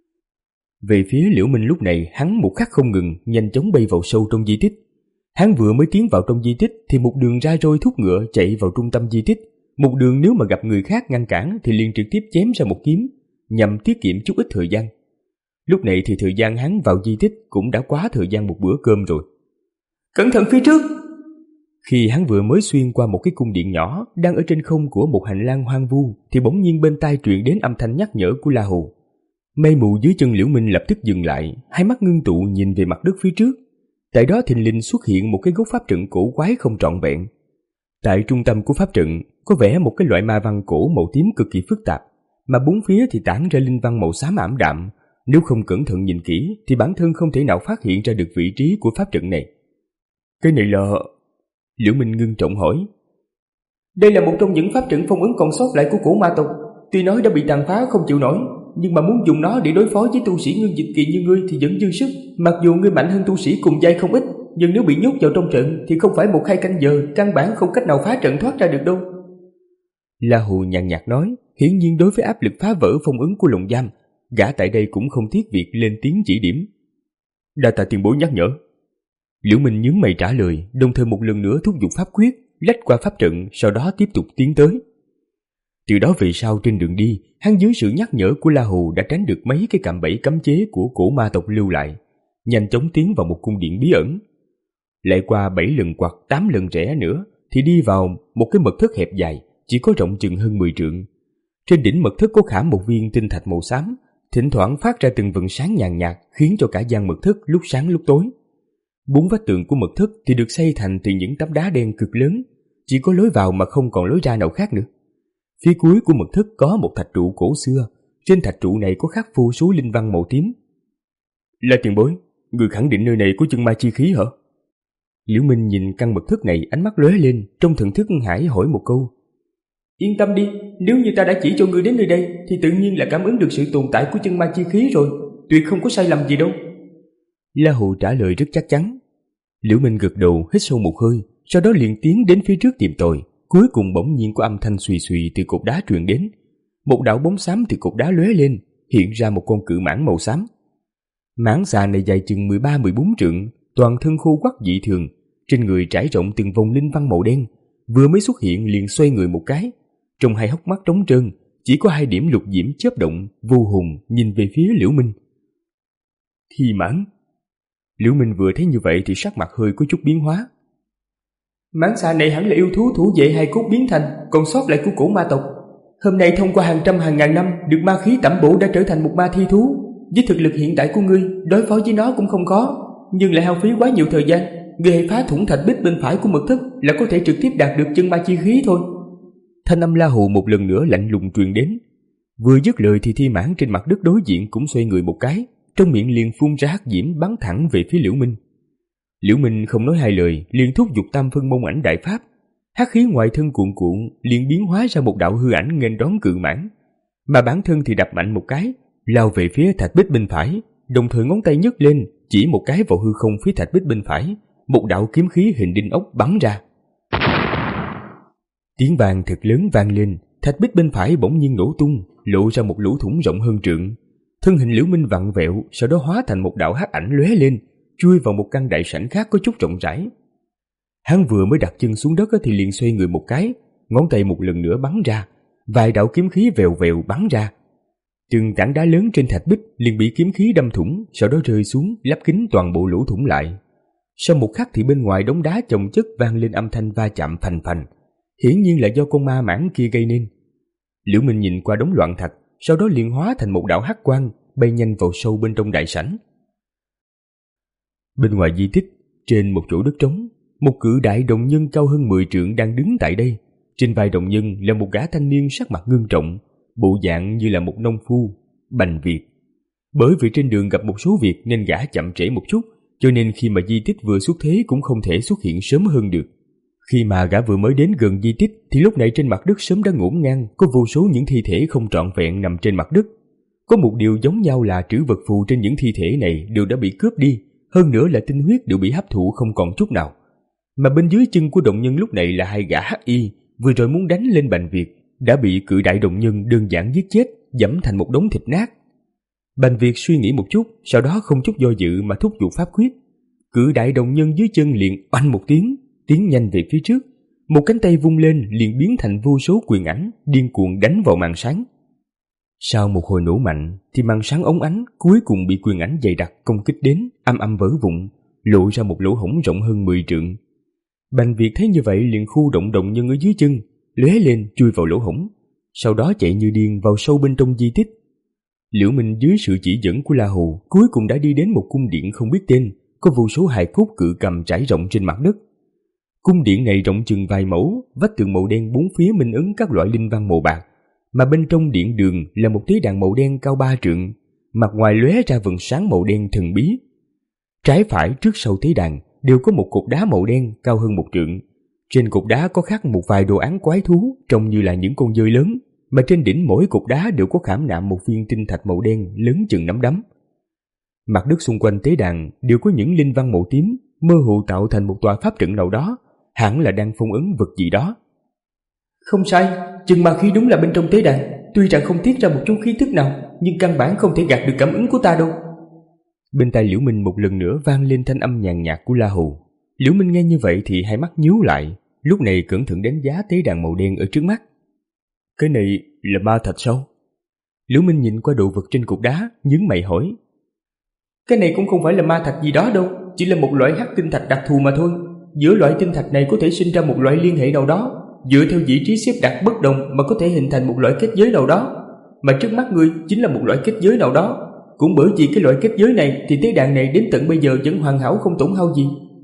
Về phía Liễu Minh lúc này, hắn một khắc không ngừng, nhanh chóng bay vào sâu trong di tích. Hắn vừa mới tiến vào trong di tích thì một đường ra roi thúc ngựa chạy vào trung tâm di tích. Một đường nếu mà gặp người khác ngăn cản thì liền trực tiếp chém ra một kiếm, nhằm tiết kiệm chút ít thời gian. Lúc này thì thời gian hắn vào di tích cũng đã quá thời gian một bữa cơm rồi. Cẩn thận phía trước! Khi hắn vừa mới xuyên qua một cái cung điện nhỏ đang ở trên không của một hành lang hoang vu thì bỗng nhiên bên tai truyền đến âm thanh nhắc nhở của La Hầu. Mây mù dưới chân Liễu Minh lập tức dừng lại, hai mắt ngưng tụ nhìn về mặt đất phía trước. Tại đó thình lình xuất hiện một cái gốc pháp trận cổ quái không trọn vẹn. Tại trung tâm của pháp trận có vẽ một cái loại ma văn cổ màu tím cực kỳ phức tạp, mà bốn phía thì tản ra linh văn màu xám ảm đạm. Nếu không cẩn thận nhìn kỹ thì bản thân không thể nào phát hiện ra được vị trí của pháp trận này. Cái này là... Liễu Minh ngưng trọng hỏi. Đây là một trong những pháp trận phong ấn còn sót lại của cổ ma tộc. Tuy nói đã bị tàn phá không chịu nổi, nhưng mà muốn dùng nó để đối phó với tu sĩ ngưng dịch kỳ như ngươi thì vẫn dư sức. Mặc dù ngươi mạnh hơn tu sĩ cùng giai không ít, nhưng nếu bị nhốt vào trong trận thì không phải một hai canh giờ, căn bản không cách nào phá trận thoát ra được đâu. La Hù nhàn nhạt nói, hiển nhiên đối với áp lực phá vỡ phong ấn của lồng giam, gã tại đây cũng không tiếc việc lên tiếng chỉ điểm. Đa tạ tiền bối nhắc nhở. Liễu Minh nhướng mày trả lời, đồng thời một lần nữa thúc giục pháp quyết, lách qua pháp trận, sau đó tiếp tục tiến tới. Từ đó về sau trên đường đi, hắn dưới sự nhắc nhở của La Hù đã tránh được mấy cái cạm bẫy cấm chế của cổ ma tộc lưu lại, nhanh chóng tiến vào một cung điện bí ẩn. Lại qua bảy lần quặt tám lần rẽ nữa thì đi vào một cái mật thất hẹp dài, chỉ có rộng chừng hơn mười trượng. Trên đỉnh mật thất có khảm một viên tinh thạch màu xám, thỉnh thoảng phát ra từng vầng sáng nhàn nhạt, khiến cho cả gian mật thất lúc sáng lúc tối. Bốn vách tường của mật thất thì được xây thành từ những tấm đá đen cực lớn, chỉ có lối vào mà không còn lối ra nào khác nữa. Phía cuối của mật thất có một thạch trụ cổ xưa, trên thạch trụ này có khắc vô số linh văn màu tím. Là tiền bối, người khẳng định nơi này có chân ma chi khí hả? Liễu Minh nhìn căn mật thất này, ánh mắt lóe lên, trong thần thức hải hỏi một câu. Yên tâm đi, nếu như ta đã chỉ cho ngươi đến nơi đây thì tự nhiên là cảm ứng được sự tồn tại của chân ma chi khí rồi, tuyệt không có sai lầm gì đâu. La Hù trả lời rất chắc chắn. Liễu Minh gật đầu, hít sâu một hơi, sau đó liền tiến đến phía trước tìm tòi. Cuối cùng bỗng nhiên có âm thanh xùy xùy từ cột đá truyền đến. Một đạo bóng xám từ cột đá lóe lên, hiện ra một con cự mãng màu xám. Mãng xà này dài chừng mười ba mười bốn trượng, toàn thân khô quắt dị thường, trên người trải rộng từng vòng linh văn màu đen, vừa mới xuất hiện liền xoay người một cái, trong hai hốc mắt trống trơn, chỉ có hai điểm lục diễm chớp động, vô hồn nhìn về phía Liễu Minh. Thi mãng. Liễu Minh vừa thấy như vậy thì sắc mặt hơi có chút biến hóa. Mãng xà này hẳn là yêu thú thủ vệ hai cốt biến thành, còn sót lại của cổ ma tộc. Hôm nay thông qua hàng trăm hàng ngàn năm được ma khí tẩm bổ đã trở thành một ma thi thú. Với thực lực hiện tại của ngươi, đối phó với nó cũng không khó, nhưng lại hao phí quá nhiều thời gian. Ngươi hãy phá thủng thạch bích bên phải của mật thất là có thể trực tiếp đạt được chân ma chi khí thôi. Thanh âm La Hù một lần nữa lạnh lùng truyền đến. Vừa dứt lời thì thi mãng trên mặt đất đối diện cũng xoay người một cái, trong miệng liền phun ra hắc diễm bắn thẳng về phía Liễu Minh. Liễu Minh không nói hai lời, liền thúc giục tam phân môn ảnh đại pháp. Hắc khí ngoài thân cuộn cuộn liền biến hóa ra một đạo hư ảnh nghênh đón cự mãng, mà bản thân thì đập mạnh một cái, lao về phía thạch bích bên phải, đồng thời ngón tay nhấc lên chỉ một cái vào hư không phía thạch bích bên phải, một đạo kiếm khí hình đinh ốc bắn ra. Tiếng vang thật lớn vang lên, thạch bích bên phải bỗng nhiên nổ tung, lộ ra một lỗ thủng rộng hơn trượng. Thân hình Liễu Minh vặn vẹo, sau đó hóa thành một đạo hắc ảnh lóe lên, chui vào một căn đại sảnh khác có chút rộng rãi. Hắn vừa mới đặt chân xuống đất thì liền xoay người một cái, ngón tay một lần nữa bắn ra, vài đạo kiếm khí vèo vèo bắn ra. Từng tảng đá lớn trên thạch bích liền bị kiếm khí đâm thủng, sau đó rơi xuống lấp kín toàn bộ lỗ thủng lại. Sau một khắc thì bên ngoài đống đá chồng chất vang lên âm thanh va chạm phành phành, hiển nhiên là do con ma mãng kia gây nên. Liễu Minh nhìn qua đống loạn thạch, sau đó liền hóa thành một đạo hắc quang bay nhanh vào sâu bên trong đại sảnh. Bên ngoài di tích, trên một chỗ đất trống, một cự đại đồng nhân cao hơn mười trượng đang đứng tại đây. Trên vai đồng nhân là một gã thanh niên sắc mặt ngưng trọng, bộ dạng như là một nông phu, Bành Việt. Bởi vì trên đường gặp một số việc nên gã chậm trễ một chút, cho nên khi mà di tích vừa xuất thế cũng không thể xuất hiện sớm hơn được. Khi mà gã vừa mới đến gần di tích thì lúc này trên mặt đất sớm đã ngổn ngang, có vô số những thi thể không trọn vẹn nằm trên mặt đất. Có một điều giống nhau là trữ vật phù trên những thi thể này đều đã bị cướp đi, hơn nữa là tinh huyết đều bị hấp thụ không còn chút nào. Mà bên dưới chân của động nhân lúc này là hai gã hắc y, vừa rồi muốn đánh lên Bành Việt, đã bị cự đại động nhân đơn giản giết chết, dẫm thành một đống thịt nát. Bành Việt suy nghĩ một chút, sau đó không chút do dự mà thúc giục pháp quyết. Cự đại động nhân dưới chân liền oanh một tiếng, tiến nhanh về phía trước, một cánh tay vung lên liền biến thành vô số quyền ảnh điên cuồng đánh vào màn sáng. Sau một hồi nổ mạnh thì màn sáng ống ánh cuối cùng bị quyền ảnh dày đặc công kích đến, âm âm vỡ vụn, lộ ra một lỗ hổng rộng hơn mười trượng. Bành Việt thấy như vậy liền khu động động nhân ở dưới chân, lóe lên chui vào lỗ hổng, sau đó chạy như điên vào sâu bên trong di tích. Liễu Minh dưới sự chỉ dẫn của La Hù cuối cùng đã đi đến một cung điện không biết tên, có vô số hài cốt cự cầm trải rộng trên mặt đất. Cung điện này rộng chừng vài mẫu, vách tường màu đen bốn phía minh ứng các loại linh văn màu bạc, mà bên trong điện đường là một tế đàn màu đen cao ba trượng, mặt ngoài lóe ra vầng sáng màu đen thần bí. Trái phải trước sau tế đàn đều có một cột đá màu đen cao hơn một trượng. Trên cột đá có khắc một vài đồ án quái thú trông như là những con dơi lớn, mà trên đỉnh mỗi cột đá đều có khảm nạm một viên tinh thạch màu đen lớn chừng nắm đấm. Mặt đất xung quanh tế đàn đều có những linh văn màu tím, mơ hồ tạo thành một tòa pháp trận nào đó, hẳn là đang phong ấn vật gì đó. Không sai, chừng ma khí đúng là bên trong tế đàn, tuy rằng không tiết ra một chút khí thức nào, nhưng căn bản không thể gạt được cảm ứng của ta đâu. Bên tai Liễu Minh một lần nữa vang lên thanh âm nhàn nhạt của La Hù. Liễu Minh nghe như vậy thì hai mắt nhíu lại, lúc này cẩn thận đánh giá tế đàn màu đen ở trước mắt. Cái này là ma thạch sao? Liễu Minh nhìn qua đồ vật trên cục đá, nhướng mày hỏi. Cái này cũng không phải là ma thạch gì đó đâu, chỉ là một loại hắc tinh thạch đặc thù mà thôi. Giữa loại tinh thạch này có thể sinh ra một loại liên hệ nào đó, dựa theo vị trí xếp đặt bất đồng mà có thể hình thành một loại kết giới nào đó. Mà trước mắt ngươi chính là một loại kết giới nào đó. Cũng bởi vì cái loại kết giới này thì tế đàn này đến tận bây giờ vẫn hoàn hảo không tổn hao gì.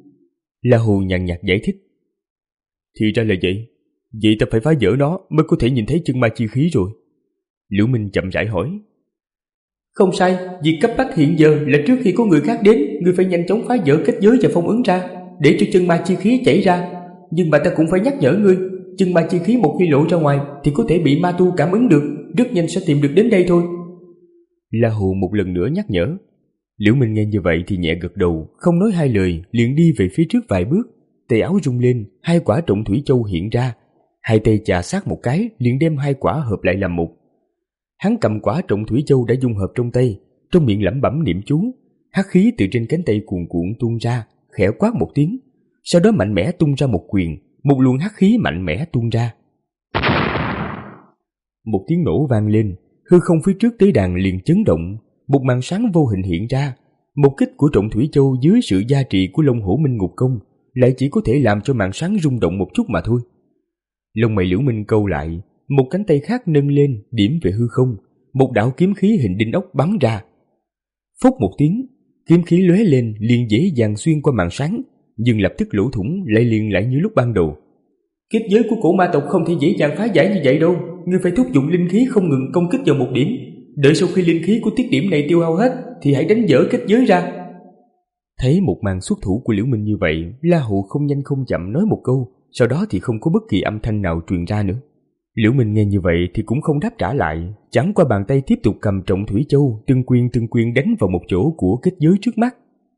La Hù nhàn nhạt giải thích. Thì ra là vậy, vậy ta phải phá vỡ nó mới có thể nhìn thấy chân ma chi khí rồi. Liễu Minh chậm rãi hỏi. Không sai, việc cấp bách hiện giờ là trước khi có người khác đến, ngươi phải nhanh chóng phá vỡ kết giới và phong ấn ra, để cho chân ma chi khí chảy ra. Nhưng mà ta cũng phải nhắc nhở ngươi, chân ma chi khí một khi lộ ra ngoài thì có thể bị ma tu cảm ứng được, rất nhanh sẽ tìm được đến đây thôi. La Hù một lần nữa nhắc nhở. Liễu Minh nghe như vậy thì nhẹ gật đầu, không nói hai lời, liền đi về phía trước vài bước. Tay áo rung lên, hai quả trọng thủy châu hiện ra, hai tay chà sát một cái, liền đem hai quả hợp lại làm một. Hắn cầm quả trọng thủy châu đã dung hợp trong tay, trong miệng lẩm bẩm niệm chú, hắc khí từ trên cánh tay cuồn cuộn tuôn ra, khẽ quát một tiếng, sau đó mạnh mẽ tung ra một quyền, một luồng hắc khí mạnh mẽ tuôn ra. Một tiếng nổ vang lên, hư không phía trước tế đàn liền chấn động, một màn sáng vô hình hiện ra. Một kích của trọng thủy châu dưới sự gia trị của Long Hổ Minh Ngục Công lại chỉ có thể làm cho màn sáng rung động một chút mà thôi. Lông mày Liễu Minh câu lại, một cánh tay khác nâng lên, điểm về hư không, một đạo kiếm khí hình đinh ốc bắn ra. Phốc một tiếng, kiếm khí lóe lên liền dễ dàng xuyên qua màn sáng, nhưng lập tức lỗ thủng lại liền lại như lúc ban đầu. Kết giới của cổ ma tộc không thể dễ dàng phá giải như vậy đâu, ngươi phải thúc dụng linh khí không ngừng công kích vào một điểm, đợi sau khi linh khí của tiết điểm này tiêu hao hết thì hãy đánh vỡ kết giới ra. Thấy một màn xuất thủ của Liễu Minh như vậy, La Hụ không nhanh không chậm nói một câu, sau đó thì không có bất kỳ âm thanh nào truyền ra nữa. Liễu Minh nghe như vậy thì cũng không đáp trả lại, chẳng qua bàn tay tiếp tục cầm trọng thủy châu, từng quyền từng quyền đánh vào một chỗ của kết giới trước mắt.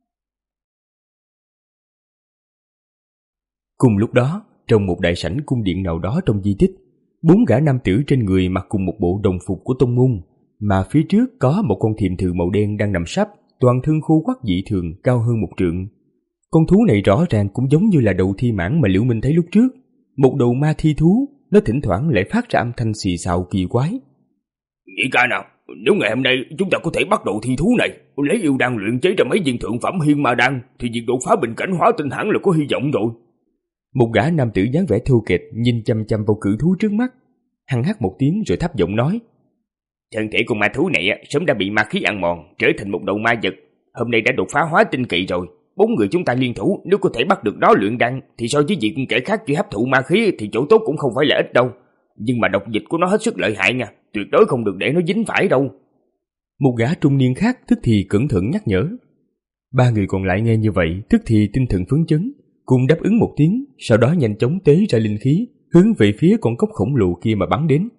Cùng lúc đó, trong một đại sảnh cung điện nào đó trong di tích, bốn gã nam tử trên người mặc cùng một bộ đồng phục của tông môn, mà phía trước có một con thiềm thừ màu đen đang nằm sấp, toàn thân khô quắt dị thường, cao hơn một trượng. Con thú này rõ ràng cũng giống như là đầu thi mãng mà Liễu Minh thấy lúc trước, một đầu ma thi thú, nó thỉnh thoảng lại phát ra âm thanh xì xào kỳ quái. Nghĩ ca nào, nếu ngày hôm nay chúng ta có thể bắt đầu thi thú này, lấy yêu đan luyện chế ra mấy viên thượng phẩm hiên ma đan, thì việc đột phá bình cảnh hóa tinh hẳn là có hy vọng rồi. Một gã nam tử dáng vẻ thô kệch nhìn chăm chăm vào cự thú trước mắt, hắn hắt một tiếng rồi thấp giọng nói: Thân thể con ma thú này sớm đã bị ma khí ăn mòn, trở thành một đầu ma vật, hôm nay đã đột phá hóa tinh kỳ rồi. Bốn người chúng ta liên thủ, nếu có thể bắt được nó luyện đan thì so với việc kẻ khác chỉ hấp thụ ma khí thì chỗ tốt cũng không phải là ít đâu. Nhưng mà độc dịch của nó hết sức lợi hại nha, tuyệt đối không được để nó dính phải đâu. Một gã trung niên khác tức thì cẩn thận nhắc nhở. Ba người còn lại nghe như vậy tức thì tinh thần phấn chấn, cùng đáp ứng một tiếng, sau đó nhanh chóng tế ra linh khí, hướng về phía con cốc khổng lồ kia mà bắn đến.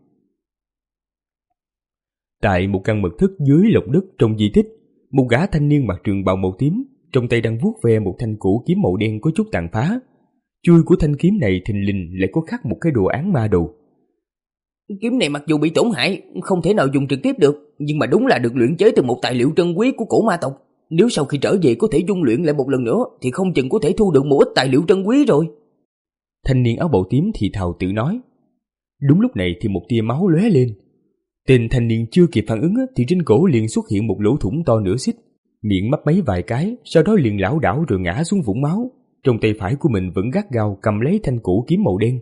Tại một căn mật thất dưới lòng đất trong di tích, một gã thanh niên mặc trường bào màu tím, trong tay đang vuốt ve một thanh cổ kiếm màu đen có chút tàn phá. Chuôi của thanh kiếm này thình lình lại có khắc một cái đồ án ma đồ. Kiếm này mặc dù bị tổn hại, không thể nào dùng trực tiếp được, nhưng mà đúng là được luyện chế từ một tài liệu trân quý của cổ ma tộc. Nếu sau khi trở về có thể dung luyện lại một lần nữa, thì không chừng có thể thu được một ít tài liệu trân quý rồi. Thanh niên áo bào tím thì thào tự nói. Đúng lúc này thì một tia máu lóe lên. Tên thanh niên chưa kịp phản ứng thì trên cổ liền xuất hiện một lỗ thủng to nửa xích, miệng mấp máy vài cái, sau đó liền lảo đảo rồi ngã xuống vũng máu. Trong tay phải của mình vẫn gắt gao cầm lấy thanh cổ kiếm màu đen.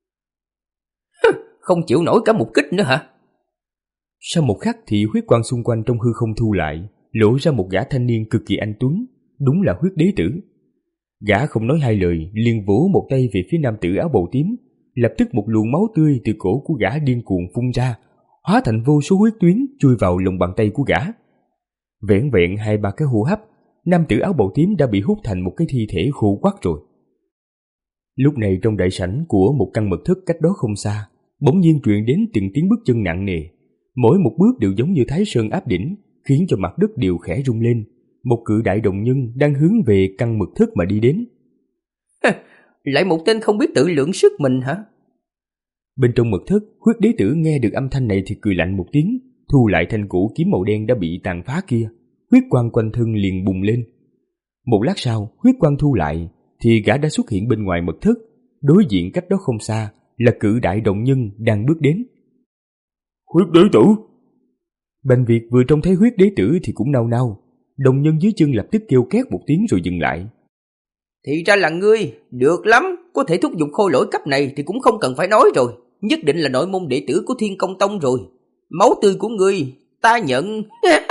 Không chịu nổi cả một kích nữa hả? Sau một khắc thì huyết quang xung quanh trong hư không thu lại, lộ ra một gã thanh niên cực kỳ anh tuấn, đúng là huyết đế tử. Gã không nói hai lời, liền vỗ một tay về phía nam tử áo bào tím, lập tức một luồng máu tươi từ cổ của gã điên cuồng phun ra, hóa thành vô số huyết tuyến chui vào lòng bàn tay của gã. Vẻn vẹn hai ba cái hô hấp, nam tử áo bào tím đã bị hút thành một cái thi thể khô quắt rồi. Lúc này trong đại sảnh của một căn mật thất cách đó không xa, bỗng nhiên truyền đến từng tiếng bước chân nặng nề, mỗi một bước đều giống như Thái Sơn áp đỉnh, khiến cho mặt đất đều khẽ rung lên. Một cự đại đồng nhân đang hướng về căn mật thất mà đi đến. Lại một tên không biết tự lượng sức mình hả? Bên trong mật thất, huyết đế tử nghe được âm thanh này thì cười lạnh một tiếng, thu lại thanh cổ kiếm màu đen đã bị tàn phá kia. Huyết quang quanh thân liền bùng lên. Một lát sau, huyết quang thu lại thì gã đã xuất hiện bên ngoài mật thất, đối diện cách đó không xa là cự đại đồng nhân đang bước đến. Huyết đế tử! Bành Việt vừa trông thấy huyết đế tử thì cũng nao nao. Đồng nhân dưới chân lập tức kêu két một tiếng rồi dừng lại. Thì ra là ngươi, được lắm, có thể thúc giục khôi lỗi cấp này thì cũng không cần phải nói rồi, nhất định là nội môn đệ tử của Thiên Công Tông rồi. Máu tươi của ngươi, ta nhận.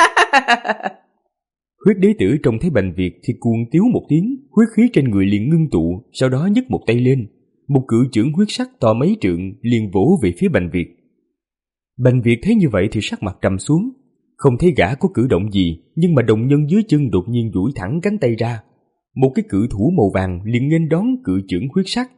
Huyết đế tử trông thấy Bành Việt thì cuồng tiếu một tiếng, huyết khí trên người liền ngưng tụ, sau đó nhấc một tay lên, một cự chưởng huyết sắc to mấy trượng liền vỗ về phía Bành Việt. Bành Việt thấy như vậy thì sắc mặt trầm xuống, Không thấy gã có cử động gì, nhưng mà đồng nhân dưới chân đột nhiên duỗi thẳng cánh tay ra. Một cái cự thủ màu vàng liền nghênh đón cự chưởng huyết sắc.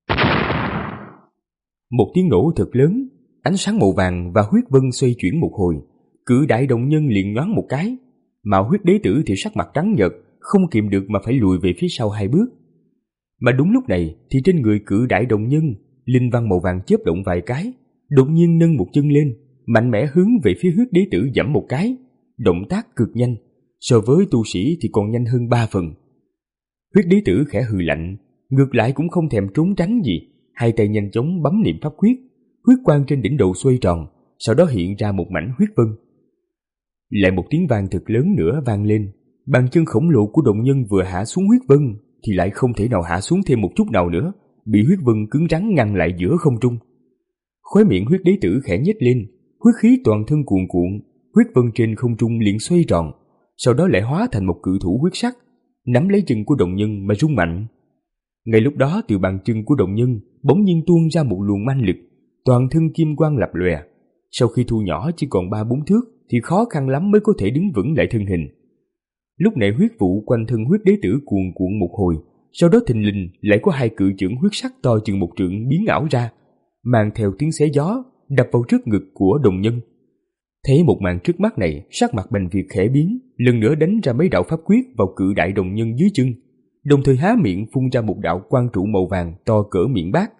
Một tiếng nổ thật lớn, ánh sáng màu vàng và huyết vân xoay chuyển một hồi, cự đại đồng nhân liền nhoáng một cái, mà huyết đế tử thì sắc mặt trắng nhợt, không kìm được mà phải lùi về phía sau hai bước. Mà đúng lúc này thì trên người cự đại đồng nhân, linh văn màu vàng chớp động vài cái, đột nhiên nâng một chân lên, mạnh mẽ hướng về phía huyết đế tử giẫm một cái, động tác cực nhanh, so với tu sĩ thì còn nhanh hơn ba phần. Huyết đế tử khẽ hừ lạnh, ngược lại cũng không thèm trốn tránh gì, hai tay nhanh chóng bấm niệm pháp quyết, huyết quang trên đỉnh đầu xoay tròn, sau đó hiện ra một mảnh huyết vân. Lại một tiếng vang thật lớn nữa vang lên, bàn chân khổng lồ của đồng nhân vừa hạ xuống huyết vân thì lại không thể nào hạ xuống thêm một chút nào nữa, bị huyết vân cứng rắn ngăn lại giữa không trung. Khóe miệng huyết đế tử khẽ nhếch lên, huyết khí toàn thân cuồn cuộn, huyết vân trên không trung liền xoay tròn, sau đó lại hóa thành một cự thủ huyết sắc, nắm lấy chân của đồng nhân mà rung mạnh. Ngay lúc đó từ bàn chân của đồng nhân bỗng nhiên tuôn ra một luồng manh lực, toàn thân kim quang lập lòe. Sau khi thu nhỏ chỉ còn ba bốn thước thì khó khăn lắm mới có thể đứng vững lại thân hình. Lúc này huyết vụ quanh thân huyết đế tử cuồn cuộn một hồi, sau đó thình lình lại có hai cự chưởng huyết sắc to chừng một trượng biến ảo ra, mang theo tiếng xé gió đập vào trước ngực của đồng nhân. Thấy một màn trước mắt này, sắc mặt Bành Việt khẽ biến, lần nữa đánh ra mấy đạo pháp quyết vào cự đại đồng nhân dưới chân, đồng thời há miệng phun ra một đạo quang trụ màu vàng to cỡ miệng bát.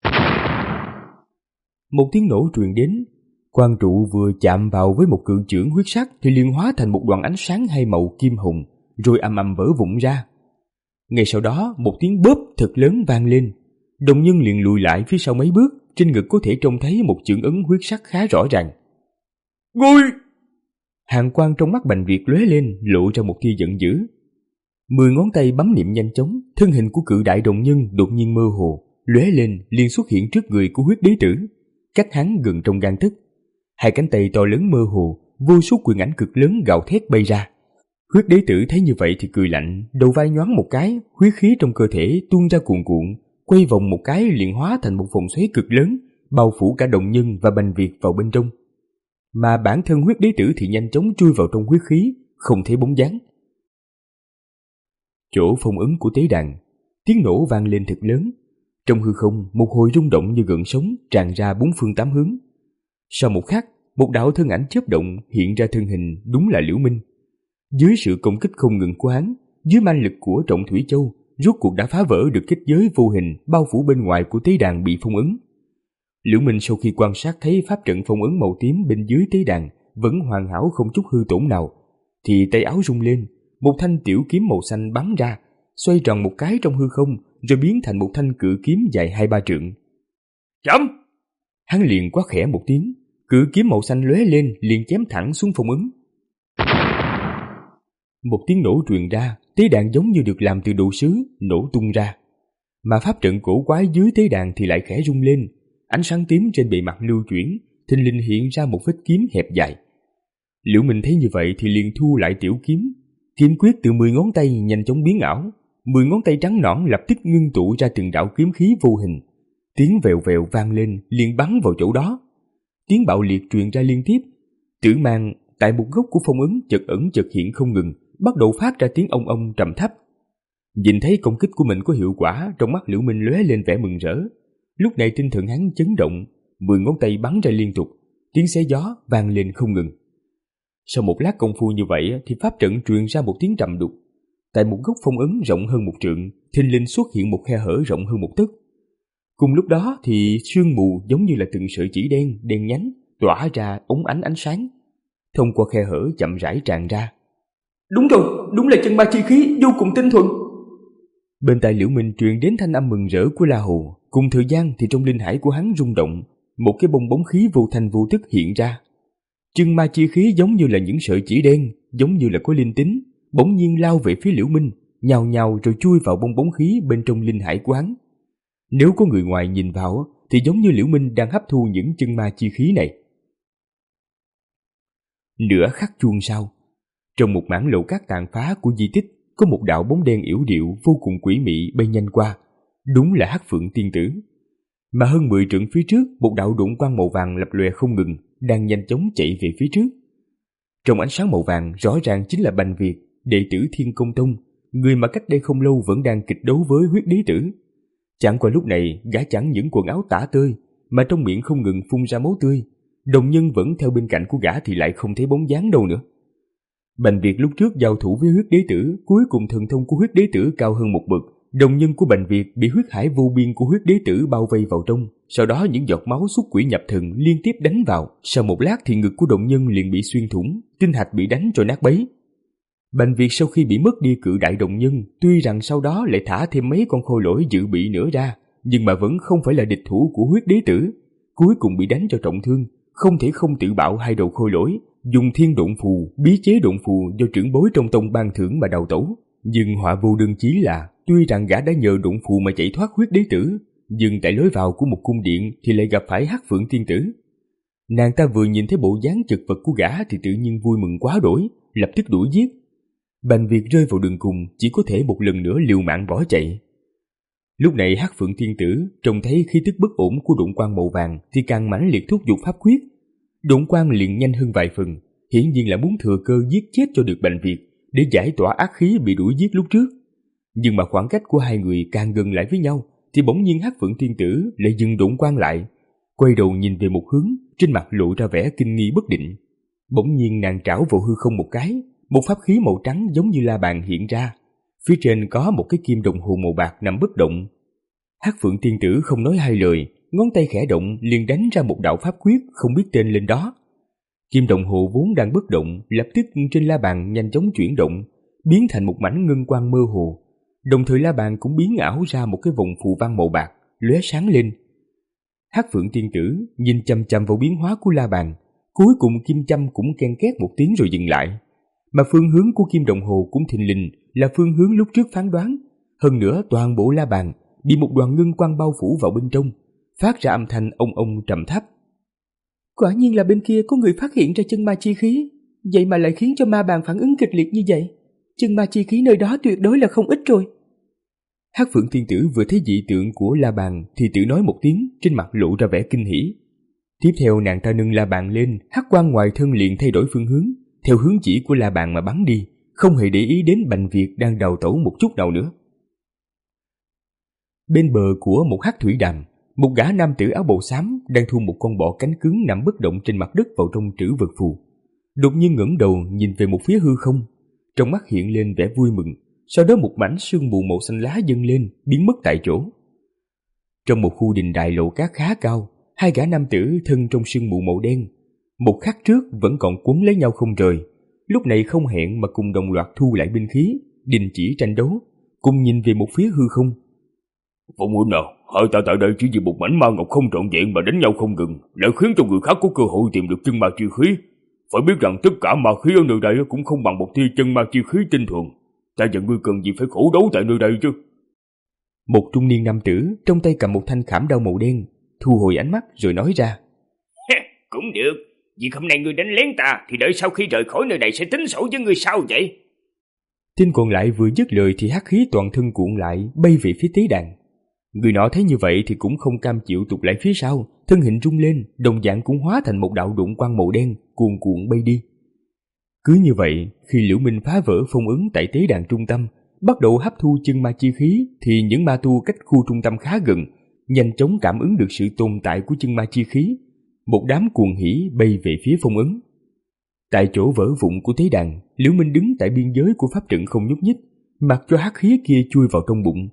Một tiếng nổ truyền đến, quang trụ vừa chạm vào với một cự chưởng huyết sắc thì liền hóa thành một đoàn ánh sáng hai màu kim hồng, rồi ầm ầm vỡ vụn ra. Ngay sau đó một tiếng bóp thật lớn vang lên, đồng nhân liền lùi lại phía sau mấy bước, trên ngực có thể trông thấy một chưởng ấn huyết sắc khá rõ ràng. Ngươi! Hàn quang trong mắt Bành Việt lóe lên, lộ ra một tia giận dữ. Mười ngón tay bấm niệm nhanh chóng, thân hình của cự đại đồng nhân đột nhiên mơ hồ, lóe lên liền xuất hiện trước người của huyết đế tử, cách hắn gần trong gang tấc. Hai cánh tay to lớn mơ hồ, vô số quyền ảnh cực lớn gào thét bay ra. Huyết đế tử thấy như vậy thì cười lạnh, đầu vai nhoáng một cái, huyết khí trong cơ thể tuôn ra cuồn cuộn, quay vòng một cái liền hóa thành một vòng xoáy cực lớn, bao phủ cả đồng nhân và Bành Việt vào bên trong. Mà bản thân huyết đế tử thì nhanh chóng chui vào trong huyết khí, không thấy bóng dáng. Chỗ phong ấn của tế đàn, tiếng nổ vang lên thật lớn, trong hư không một hồi rung động như gợn sóng tràn ra bốn phương tám hướng. Sau một khắc, một đạo thân ảnh chớp động hiện ra thân hình đúng là Liễu Minh. Dưới sự công kích không ngừng của hắn, dưới man lực của Trọng Thủy Châu, rốt cuộc đã phá vỡ được kết giới vô hình bao phủ bên ngoài của tế đàn bị phong ấn. Liễu Minh sau khi quan sát thấy pháp trận phong ấn màu tím bên dưới tế đàn vẫn hoàn hảo không chút hư tổn nào, thì tay áo rung lên, một thanh tiểu kiếm màu xanh bắn ra, xoay tròn một cái trong hư không, rồi biến thành một thanh cự kiếm dài hai ba trượng. Chấm! Hắn liền quát khẽ một tiếng, cự kiếm màu xanh lóe lên liền chém thẳng xuống phong ấn. Một tiếng nổ truyền ra, tế đàn giống như được làm từ đồ sứ nổ tung ra, mà pháp trận cổ quái dưới tế đàn thì lại khẽ rung lên, ánh sáng tím trên bề mặt lưu chuyển, thình lình hiện ra một vết kiếm hẹp dài. Liễu Minh thấy như vậy thì liền thu lại tiểu kiếm, kiếm quyết từ mười ngón tay nhanh chóng biến ảo, mười ngón tay trắng nõn lập tức ngưng tụ ra từng đạo kiếm khí vô hình, tiếng vèo vèo vang lên liền bắn vào chỗ đó. Tiếng bạo liệt truyền ra liên tiếp, tử mang tại một góc của phong ấn chợt ẩn chợt hiện không ngừng, bắt đầu phát ra tiếng ong ong trầm thấp. Nhìn thấy công kích của mình có hiệu quả, trong mắt Liễu Minh lóe lên vẻ mừng rỡ. Lúc này tinh thần hắn chấn động, mười ngón tay bắn ra liên tục, tiếng xé gió vang lên không ngừng. Sau một lát công phu như vậy thì pháp trận truyền ra một tiếng trầm đục. Tại một góc phong ấn rộng hơn một trượng, thình lình xuất hiện một khe hở rộng hơn một tấc. Cùng lúc đó thì sương mù giống như là từng sợi chỉ đen đen nhánh tỏa ra ống ánh ánh sáng, thông qua khe hở chậm rãi tràn ra. Đúng rồi, đúng là chân ma chi khí vô cùng tinh thuần. Bên tai Liễu Minh truyền đến thanh âm mừng rỡ của La Hồ. Cùng thời gian thì trong linh hải của hắn rung động, một cái bong bóng khí vô thanh vô tức hiện ra. Chân ma chi khí giống như là những sợi chỉ đen, giống như là có linh tính, bỗng nhiên lao về phía Liễu Minh, nhào nhào rồi chui vào bong bóng khí bên trong linh hải của hắn. Nếu có người ngoài nhìn vào thì giống như Liễu Minh đang hấp thu những chân ma chi khí này. Nửa khắc chuông sau, trong một mảng lỗ cát tàn phá của di tích, có một đạo bóng đen yểu điệu vô cùng quỷ mị bay nhanh qua, đúng là Hắc Phượng tiên tử. Mà hơn mười trượng phía trước, một đạo độn quang màu vàng lập lòe không ngừng, đang nhanh chóng chạy về phía trước. Trong ánh sáng màu vàng rõ ràng chính là Bành Việt, đệ tử Thiên Công Tông, người mà cách đây không lâu vẫn đang kịch đấu với huyết đế tử. Chẳng qua lúc này gã chẳng những quần áo tả tơi mà trong miệng không ngừng phun ra máu tươi. Đồng Nhân vẫn theo bên cạnh của gã thì lại không thấy bóng dáng đâu nữa. Bành Việt lúc trước giao thủ với huyết đế tử, cuối cùng thần thông của huyết đế tử cao hơn một bậc. Đồng Nhân của Bành Việt bị huyết hải vô biên của huyết đế tử bao vây vào trong. Sau đó những giọt máu xuất quỷ nhập thần liên tiếp đánh vào. Sau một lát thì ngực của Đồng Nhân liền bị xuyên thủng, tinh hạch bị đánh cho nát bấy. Bành Việt sau khi bị mất đi cự đại Đồng Nhân, tuy rằng sau đó lại thả thêm mấy con khôi lỗi dự bị nữa ra, nhưng mà vẫn không phải là địch thủ của huyết đế tử. Cuối cùng bị đánh cho trọng thương, không thể không tự bạo hai đầu khôi lỗi, dùng thiên độn phù, bí chế độn phù do trưởng bối trong tông ban thưởng mà đào tẩu. Nhưng họa vô đơn chí là, tuy rằng gã đã nhờ độn phù mà chạy thoát huyết đế tử, nhưng tại lối vào của một cung điện thì lại gặp phải Hắc Phượng Tiên Tử. Nàng ta vừa nhìn thấy bộ dáng chật vật của gã thì tự nhiên vui mừng quá đỗi, lập tức đuổi giết. Bành Việt rơi vào đường cùng, chỉ có thể một lần nữa liều mạng bỏ chạy. Lúc này Hắc Phượng Tiên Tử trông thấy khí tức bất ổn của độn quang màu vàng thì càng mãnh liệt thúc giục pháp quyết. Độn quang liền nhanh hơn vài phần, hiển nhiên là muốn thừa cơ giết chết cho được Bành Việt để giải tỏa ác khí bị đuổi giết lúc trước. Nhưng mà khoảng cách của hai người càng gần lại với nhau thì bỗng nhiên Hắc Phượng Tiên Tử lại dừng độn quang lại, quay đầu nhìn về một hướng, trên mặt lộ ra vẻ kinh nghi bất định. Bỗng nhiên nàng trảo vào hư không một cái, một pháp khí màu trắng giống như la bàn hiện ra. Phía trên có một cái kim đồng hồ màu bạc nằm bất động. Hắc Phượng Tiên Tử không nói hai lời, ngón tay khẽ động liền đánh ra một đạo pháp quyết không biết tên lên đó. Kim đồng hồ vốn đang bất động, lập tức trên la bàn nhanh chóng chuyển động, biến thành một mảnh ngân quang mơ hồ. Đồng thời la bàn cũng biến ảo ra một cái vòng phù văn màu bạc, lóe sáng lên. Hắc Phượng Tiên Tử nhìn chằm chằm vào biến hóa của la bàn, cuối cùng kim châm cũng ken két một tiếng rồi dừng lại. Mà phương hướng của kim đồng hồ cũng thình lình là phương hướng lúc trước phán đoán. Hơn nữa toàn bộ la bàn bị một đoàn ngân quang bao phủ vào bên trong, phát ra âm thanh ông ông trầm thấp. Quả nhiên là bên kia có người phát hiện ra chân ma chi khí, vậy mà lại khiến cho ma bàn phản ứng kịch liệt như vậy. Chân ma chi khí nơi đó tuyệt đối là không ít rồi. Hắc Phượng Tiên Tử vừa thấy dị tượng của la bàn thì tự nói một tiếng, trên mặt lộ ra vẻ kinh hỉ. Tiếp theo nàng ta nâng la bàn lên, hắc quang ngoài thân liền thay đổi phương hướng, theo hướng chỉ của la bàn mà bắn đi, không hề để ý đến Bành Việt đang đào tẩu một chút nào nữa. Bên bờ của một hắc thủy đàm, một gã nam tử áo bào xám đang thu một con bọ cánh cứng nằm bất động trên mặt đất vào trong trữ vật phù. Đột nhiên ngẩng đầu nhìn về một phía hư không, trong mắt hiện lên vẻ vui mừng. Sau đó một mảnh sương mù màu xanh lá dâng lên, biến mất tại chỗ. Trong một khu đình đài lầu cát khá cao, hai gã nam tử thân trong sương mù màu đen, một khắc trước vẫn còn quấn lấy nhau không rời, lúc này không hẹn mà cùng đồng loạt thu lại binh khí, đình chỉ tranh đấu, cùng nhìn về một phía hư không. Phong huynh nào, hai ta tại đây chỉ vì một mảnh ma ngọc không trọn vẹn mà đánh nhau không ngừng, lại khiến cho người khác có cơ hội tìm được chân ma chi khí. Phải biết rằng tất cả ma khí ở nơi đây cũng không bằng một tia chân ma chi khí tinh thuần. Ta và ngươi cần gì phải khổ đấu tại nơi đây chứ? Một trung niên nam tử trong tay cầm một thanh khảm đao màu đen, thu hồi ánh mắt rồi nói ra. Cũng được, vì hôm nay ngươi đánh lén ta thì đợi sau khi rời khỏi nơi này sẽ tính sổ với ngươi sao vậy? Tên còn lại vừa dứt lời thì hắc khí toàn thân cuộn lại bay về phía tế đàn. Người nọ thấy như vậy thì cũng không cam chịu tụt lại phía sau, thân hình rung lên, đồng dạng cũng hóa thành một đạo độn quang màu đen cuồn cuộn bay đi. Cứ như vậy, khi Liễu Minh phá vỡ phong ấn tại tế đàn trung tâm, bắt đầu hấp thu chân ma chi khí, thì những ma tu cách khu trung tâm khá gần, nhanh chóng cảm ứng được sự tồn tại của chân ma chi khí. Một đám cuồng hỉ bay về phía phong ấn. Tại chỗ vỡ vụn của tế đàn, Liễu Minh đứng tại biên giới của pháp trận không nhúc nhích, mặc cho hắc khí kia chui vào trong bụng.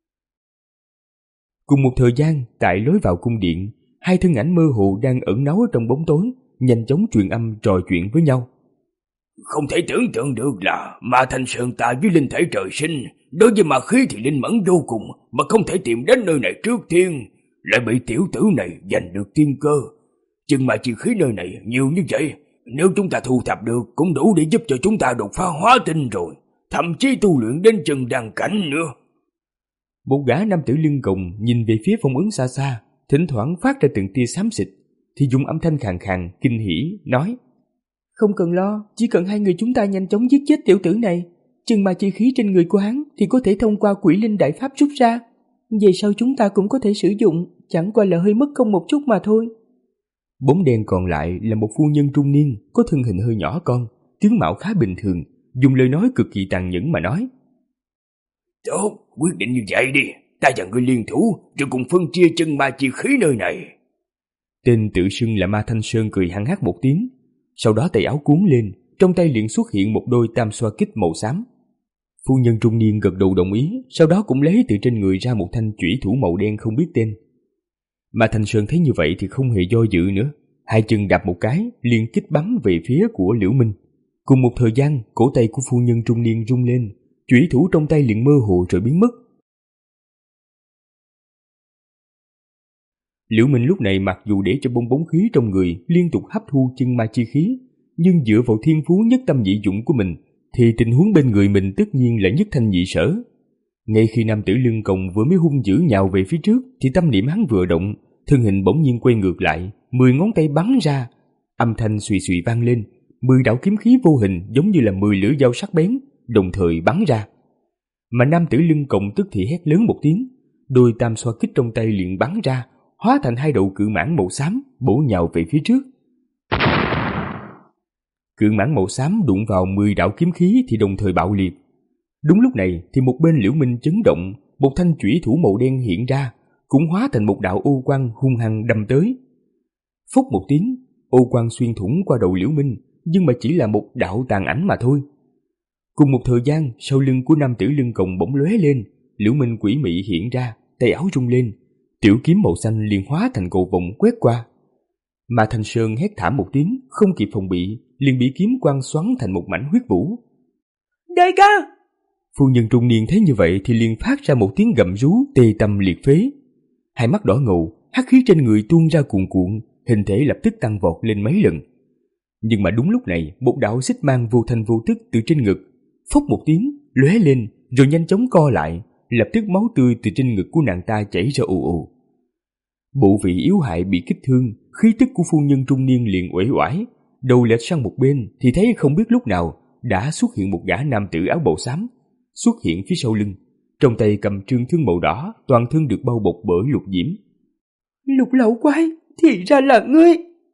Cùng một thời gian, tại lối vào cung điện, hai thân ảnh mơ hồ đang ẩn náu ở trong bóng tối, nhanh chóng truyền âm trò chuyện với nhau. Không thể tưởng tượng được là ma thanh sơn ta với linh thể trời sinh, đối với ma khí thì linh mẫn vô cùng, mà không thể tìm đến nơi này trước tiên, lại bị tiểu tử này giành được tiên cơ. Chân ma chi khí nơi này nhiều như vậy, nếu chúng ta thu thập được cũng đủ để giúp cho chúng ta đột phá hóa tinh rồi, thậm chí tu luyện đến chân đăng cảnh nữa. Một gã nam tử lưng còng nhìn về phía phong ấn xa xa, thỉnh thoảng phát ra từng tia xám xịt, thì dùng âm thanh khàn khàn kinh hỉ nói: Không cần lo, chỉ cần hai người chúng ta nhanh chóng giết chết tiểu tử này, chân ma chi khí trên người của hắn thì có thể thông qua quỷ linh đại pháp rút ra, về sau chúng ta cũng có thể sử dụng, chẳng qua là hơi mất công một chút mà thôi. Bóng đen còn lại là một phu nhân trung niên, có thân hình hơi nhỏ con, tướng mạo khá bình thường, dùng lời nói cực kỳ tàn nhẫn mà nói: Tốt, quyết định như vậy đi, ta và ngươi liên thủ, rồi cùng phân chia chân ma chi khí nơi này. Tên tự xưng là Ma Thanh Sơn cười hăng hắc một tiếng, sau đó tay áo cuốn lên, trong tay liền xuất hiện một đôi tam xoa kích màu xám. Phu nhân trung niên gật đầu đồng ý, sau đó cũng lấy từ trên người ra một thanh chủy thủ màu đen không biết tên. Ma Thanh Sơn thấy như vậy thì không hề do dự nữa, hai chân đạp một cái, liền kích bắn về phía của Liễu Minh. Cùng một thời gian, cổ tay của phu nhân trung niên rung lên, chủy thủ trong tay liền mơ hồ rồi biến mất. Liễu Minh lúc này mặc dù để cho bong bóng khí trong người liên tục hấp thu chân ma chi khí, nhưng dựa vào thiên phú nhất tâm nhị dụng của mình, thì tình huống bên người mình tất nhiên là nhất thanh nhị sở. Ngay khi nam tử lưng còng vừa mới hung dữ nhào về phía trước, thì tâm niệm hắn vừa động, thân hình bỗng nhiên quay ngược lại, mười ngón tay bắn ra, âm thanh xùy xùy vang lên, mười đạo kiếm khí vô hình giống như là mười lưỡi dao sắc bén, đồng thời bắn ra. Mà nam tử lưng còng tức thì hét lớn một tiếng, đôi tam xoa kích trong tay liền bắn ra, hóa thành hai đầu cự mãng màu xám bổ nhào về phía trước. Cự mãng màu xám đụng vào mười đạo kiếm khí thì đồng thời bạo liệt. Đúng lúc này thì một bên Liễu Minh chấn động, một thanh chủy thủ màu đen hiện ra, cũng hóa thành một đạo ô quang hung hăng đâm tới. Phốc một tiếng, ô quang xuyên thủng qua đầu Liễu Minh, nhưng mà chỉ là một đạo tàn ảnh mà thôi. Cùng một thời gian, sau lưng của nam tử lưng còng bỗng lóe lên, Liễu Minh quỷ mị hiện ra, tay áo rung lên, tiểu kiếm màu xanh liền hóa thành cầu vồng quét qua. Mà Thanh Sơn hét thảm một tiếng, không kịp phòng bị, liền bị kiếm quang xoắn thành một mảnh huyết vũ. Đại ca! Phu nhân trung niên thấy như vậy thì liền phát ra một tiếng gầm rú tê tâm liệt phế. Hai mắt đỏ ngầu, hắc khí trên người tuôn ra cuồn cuộn, hình thể lập tức tăng vọt lên mấy lần. Nhưng mà đúng lúc này, một đạo xích mang vô thanh vô tức từ trên ngực, phốc một tiếng, lóe lên, rồi nhanh chóng co lại, lập tức máu tươi từ trên ngực của nàng ta chảy ra ù ù. Bộ vị yếu hại bị kích thương, khí tức của phu nhân trung niên liền uể oải, đầu lệch sang một bên thì thấy không biết lúc nào đã xuất hiện một gã nam tử áo bào xám, xuất hiện phía sau lưng, trong tay cầm trường thương màu đỏ, toàn thân được bao bọc bởi lục diễm. Lục lão quái, thì ra là ngươi.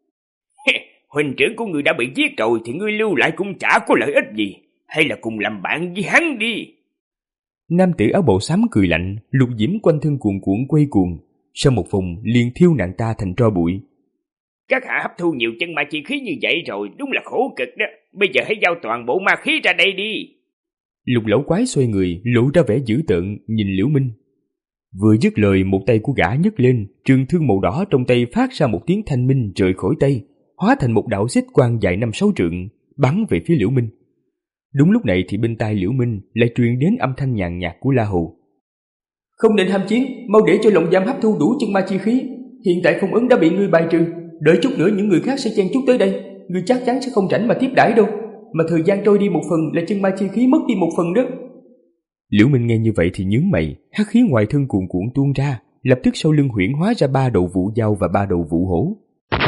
Huynh trưởng của ngươi đã bị giết rồi thì ngươi lưu lại cũng chả có lợi ích gì, hay là cùng làm bạn với hắn đi. Nam tử áo bào xám cười lạnh, lục diễm quanh thân cuồn cuộn quay cuồng, sau một vòng liền thiêu nàng ta thành tro bụi. Các hạ hấp thu nhiều chân ma chi khí như vậy rồi, đúng là khổ cực đó. Bây giờ hãy giao toàn bộ ma khí ra đây đi. Lục lão quái xoay người, lộ ra vẻ dữ tợn, nhìn Liễu Minh. Vừa dứt lời, một tay của gã nhấc lên, trường thương màu đỏ trong tay phát ra một tiếng thanh minh rời khỏi tay, hóa thành một đạo xích quang dài năm sáu trượng, bắn về phía Liễu Minh. Đúng lúc này thì bên tai Liễu Minh lại truyền đến âm thanh nhàn nhạt của La Hầu. Không định ham chiến, mau để cho lồng giam hấp thu đủ chân ma chi khí. Hiện tại phong ấn đã bị ngươi bài trừ, đợi chút nữa những người khác sẽ chen chúc tới đây, ngươi chắc chắn sẽ không rảnh mà tiếp đãi đâu. Mà thời gian trôi đi một phần là chân ma chi khí mất đi một phần đó. Liễu Minh nghe như vậy thì nhướng mày, hắc khí ngoài thân cuồn cuộn tuôn ra, lập tức sau lưng huyễn hóa ra ba đầu vũ dao và ba đầu vũ hổ.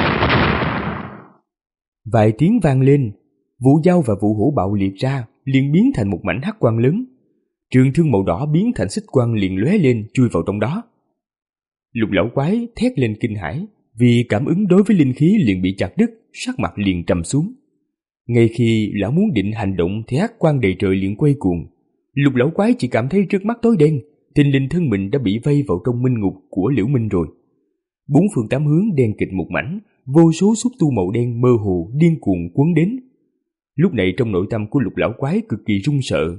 Vài tiếng vang lên, vũ dao và vũ hổ bạo liệt ra, liền biến thành một mảnh hắc quang lớn. Trường thương màu đỏ biến thành xích quang liền lóe lên chui vào trong đó. Lục lão quái thét lên kinh hãi, vì cảm ứng đối với linh khí liền bị chặt đứt, sắc mặt liền trầm xuống. Ngay khi lão muốn định hành động thì hắc quang đầy trời liền quay cuồng. Lục lão quái chỉ cảm thấy trước mắt tối đen, thình lình thân mình đã bị vây vào trong minh ngục của Liễu Minh rồi. Bốn phương tám hướng đen kịt một mảnh, vô số xúc tu màu đen mơ hồ điên cuồng cuốn đến. Lúc này trong nội tâm của lục lão quái cực kỳ run sợ.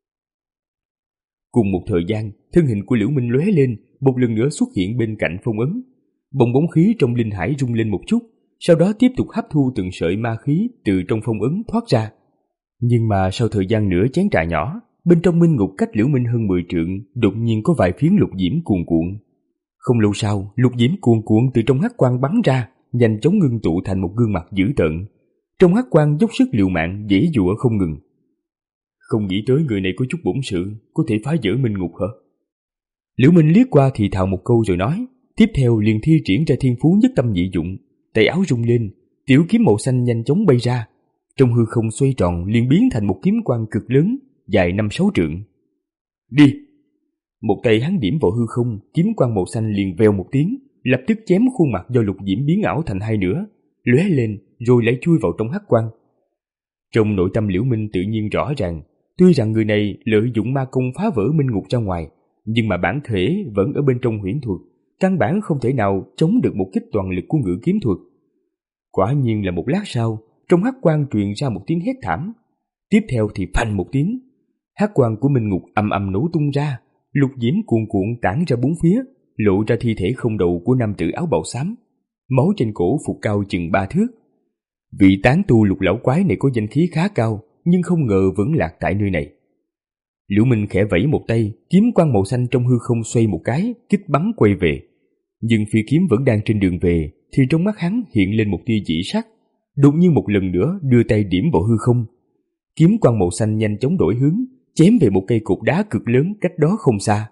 Cùng một thời gian, thân hình của Liễu Minh lóe lên, một lần nữa xuất hiện bên cạnh phong ấn. Bong bóng khí trong linh hải rung lên một chút, sau đó tiếp tục hấp thu từng sợi ma khí từ trong phong ấn thoát ra. Nhưng mà sau thời gian nửa chén trà nhỏ, bên trong minh ngục cách Liễu Minh hơn mười trượng, đột nhiên có vài phiến lục diễm cuồn cuộn. Không lâu sau, lục diễm cuồn cuộn từ trong hắc quang bắn ra, nhanh chóng ngưng tụ thành một gương mặt dữ tợn. Trong hắc quang dốc sức liều mạng, giãy giụa không ngừng. Không nghĩ tới người này có chút bổn sự, có thể phá vỡ minh ngục hả? Liễu Minh liếc qua thì thào một câu rồi nói, tiếp theo liền thi triển ra thiên phú nhất tâm nhị dụng, tay áo rung lên, tiểu kiếm màu xanh nhanh chóng bay ra, trong hư không xoay tròn liền biến thành một kiếm quang cực lớn, dài năm sáu trượng. Đi! Một tay hắn điểm vào hư không, kiếm quang màu xanh liền vèo một tiếng, lập tức chém khuôn mặt do lục diễm biến ảo thành hai nửa, lóe lên rồi lại chui vào trong hắc quang. Trong nội tâm Liễu Minh tự nhiên rõ ràng, tuy rằng người này lợi dụng ma công phá vỡ minh ngục ra ngoài, nhưng mà bản thể vẫn ở bên trong huyễn thuật, căn bản không thể nào chống được một kích toàn lực của ngự kiếm thuật. Quả nhiên là một lát sau, trong hắc quang truyền ra một tiếng hét thảm. Tiếp theo thì phanh một tiếng, hắc quang của minh ngục ầm ầm nổ tung ra, lục diễm cuồn cuộn tản ra bốn phía, lộ ra thi thể không đầu của nam tử áo bào xám, máu trên cổ phụt cao chừng ba thước. Vị tán tu Lục lão quái này có danh khí khá cao, nhưng không ngờ vẫn lạc tại nơi này. Liễu Minh khẽ vẫy một tay, kiếm quang màu xanh trong hư không xoay một cái, kích bắn quay về. Nhưng phi kiếm vẫn đang trên đường về, thì trong mắt hắn hiện lên một tia dị sắc. Đột nhiên một lần nữa đưa tay điểm vào hư không. Kiếm quang màu xanh nhanh chóng đổi hướng, chém về một cây cột đá cực lớn cách đó không xa.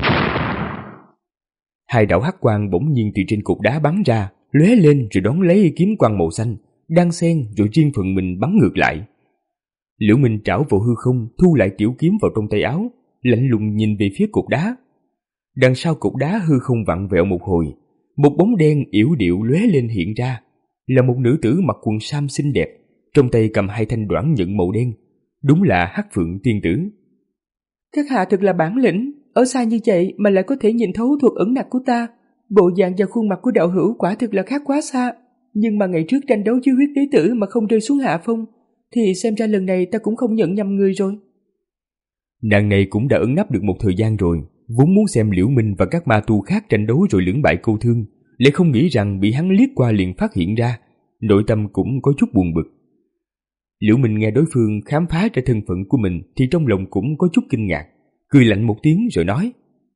Hai đạo hắc quang bỗng nhiên từ trên cột đá bắn ra, lóe lên rồi đón lấy kiếm quang màu xanh, đan xen rồi riêng phần mình bắn ngược lại. Liễu Minh trảo vào hư không, thu lại tiểu kiếm vào trong tay áo, lạnh lùng nhìn về phía cột đá. Đằng sau cột đá hư không vặn vẹo một hồi, một bóng đen yểu điệu lóe lên hiện ra, là một nữ tử mặc quần sam xinh đẹp, trong tay cầm hai thanh đoản nhận màu đen, đúng là Hắc Phượng tiên tử. Các hạ thật là bản lĩnh, ở xa như vậy mà lại có thể nhìn thấu thuật ẩn nặc của ta. Bộ dạng và khuôn mặt của đạo hữu quả thực là khác quá xa. Nhưng mà ngày trước tranh đấu với huyết đế tử mà không rơi xuống hạ phong, thì xem ra lần này ta cũng không nhận nhầm người rồi. Nàng này cũng đã ẩn nấp được một thời gian rồi, vốn muốn xem Liễu Minh và các ma tu khác tranh đấu rồi lưỡng bại câu thương, lại không nghĩ rằng bị hắn liếc qua liền phát hiện ra, nội tâm cũng có chút buồn bực. Liễu Minh nghe đối phương khám phá ra thân phận của mình thì trong lòng cũng có chút kinh ngạc, cười lạnh một tiếng rồi nói: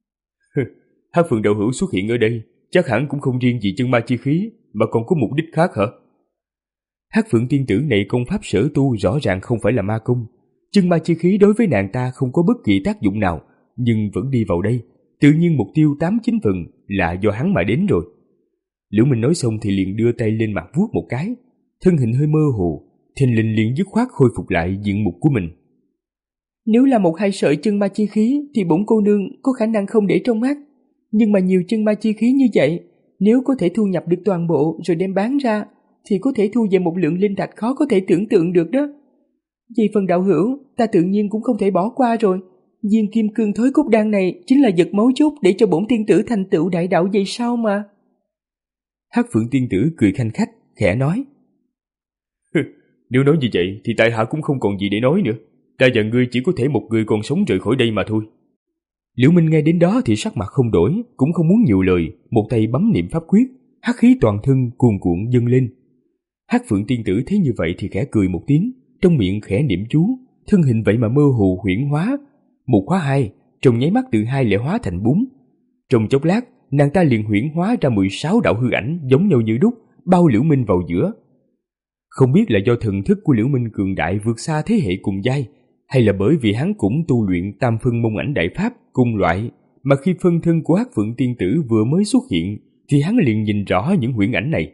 Hắc Phượng đạo hữu xuất hiện ở đây, chắc hẳn cũng không riêng gì chân ma chi khí, mà còn có mục đích khác hả? Hắc Phượng tiên tử này công pháp sở tu rõ ràng không phải là ma công, chân ma chi khí đối với nàng ta không có bất kỳ tác dụng nào, nhưng vẫn đi vào đây, tự nhiên mục tiêu tám chín phần là do hắn mà đến rồi. Liễu Minh nói xong thì liền đưa tay lên mặt vuốt một cái, thân hình hơi mơ hồ, thình lình liền dứt khoát khôi phục lại diện mục của mình. Nếu là một hai sợi chân ma chi khí thì bổn cô nương có khả năng không để trong mắt, nhưng mà nhiều chân ma chi khí như vậy, nếu có thể thu nhập được toàn bộ rồi đem bán ra, thì có thể thu về một lượng linh thạch khó có thể tưởng tượng được đó. Vì phần đạo hữu, ta tự nhiên cũng không thể bỏ qua rồi. Viên kim cương thối cốt đan này chính là vật mấu chốt để cho bổn tiên tử thành tựu đại đạo về sau mà. Hắc Phượng tiên tử cười khanh khách, khẽ nói: Nếu nói như vậy thì tại hạ cũng không còn gì để nói nữa. Ta và ngươi chỉ có thể một người còn sống rời khỏi đây mà thôi. Liễu Minh nghe đến đó thì sắc mặt không đổi, cũng không muốn nhiều lời, một tay bấm niệm pháp quyết, hắc khí toàn thân cuồn cuộn dâng lên. Hắc Phượng tiên tử thấy như vậy thì khẽ cười một tiếng, trong miệng khẽ niệm chú, thân hình vậy mà mơ hồ huyễn hóa, một hóa hai, trong nháy mắt từ hai lại hóa thành bốn. Trong chốc lát, nàng ta liền huyễn hóa ra mười sáu đạo hư ảnh giống nhau như đúc, bao Liễu Minh vào giữa. Không biết là do thần thức của Liễu Minh cường đại vượt xa thế hệ cùng giai, hay là bởi vì hắn cũng tu luyện tam phân môn ảnh đại pháp cùng loại, mà khi phân thân của Hắc Phượng tiên tử vừa mới xuất hiện thì hắn liền nhìn rõ những huyễn ảnh này.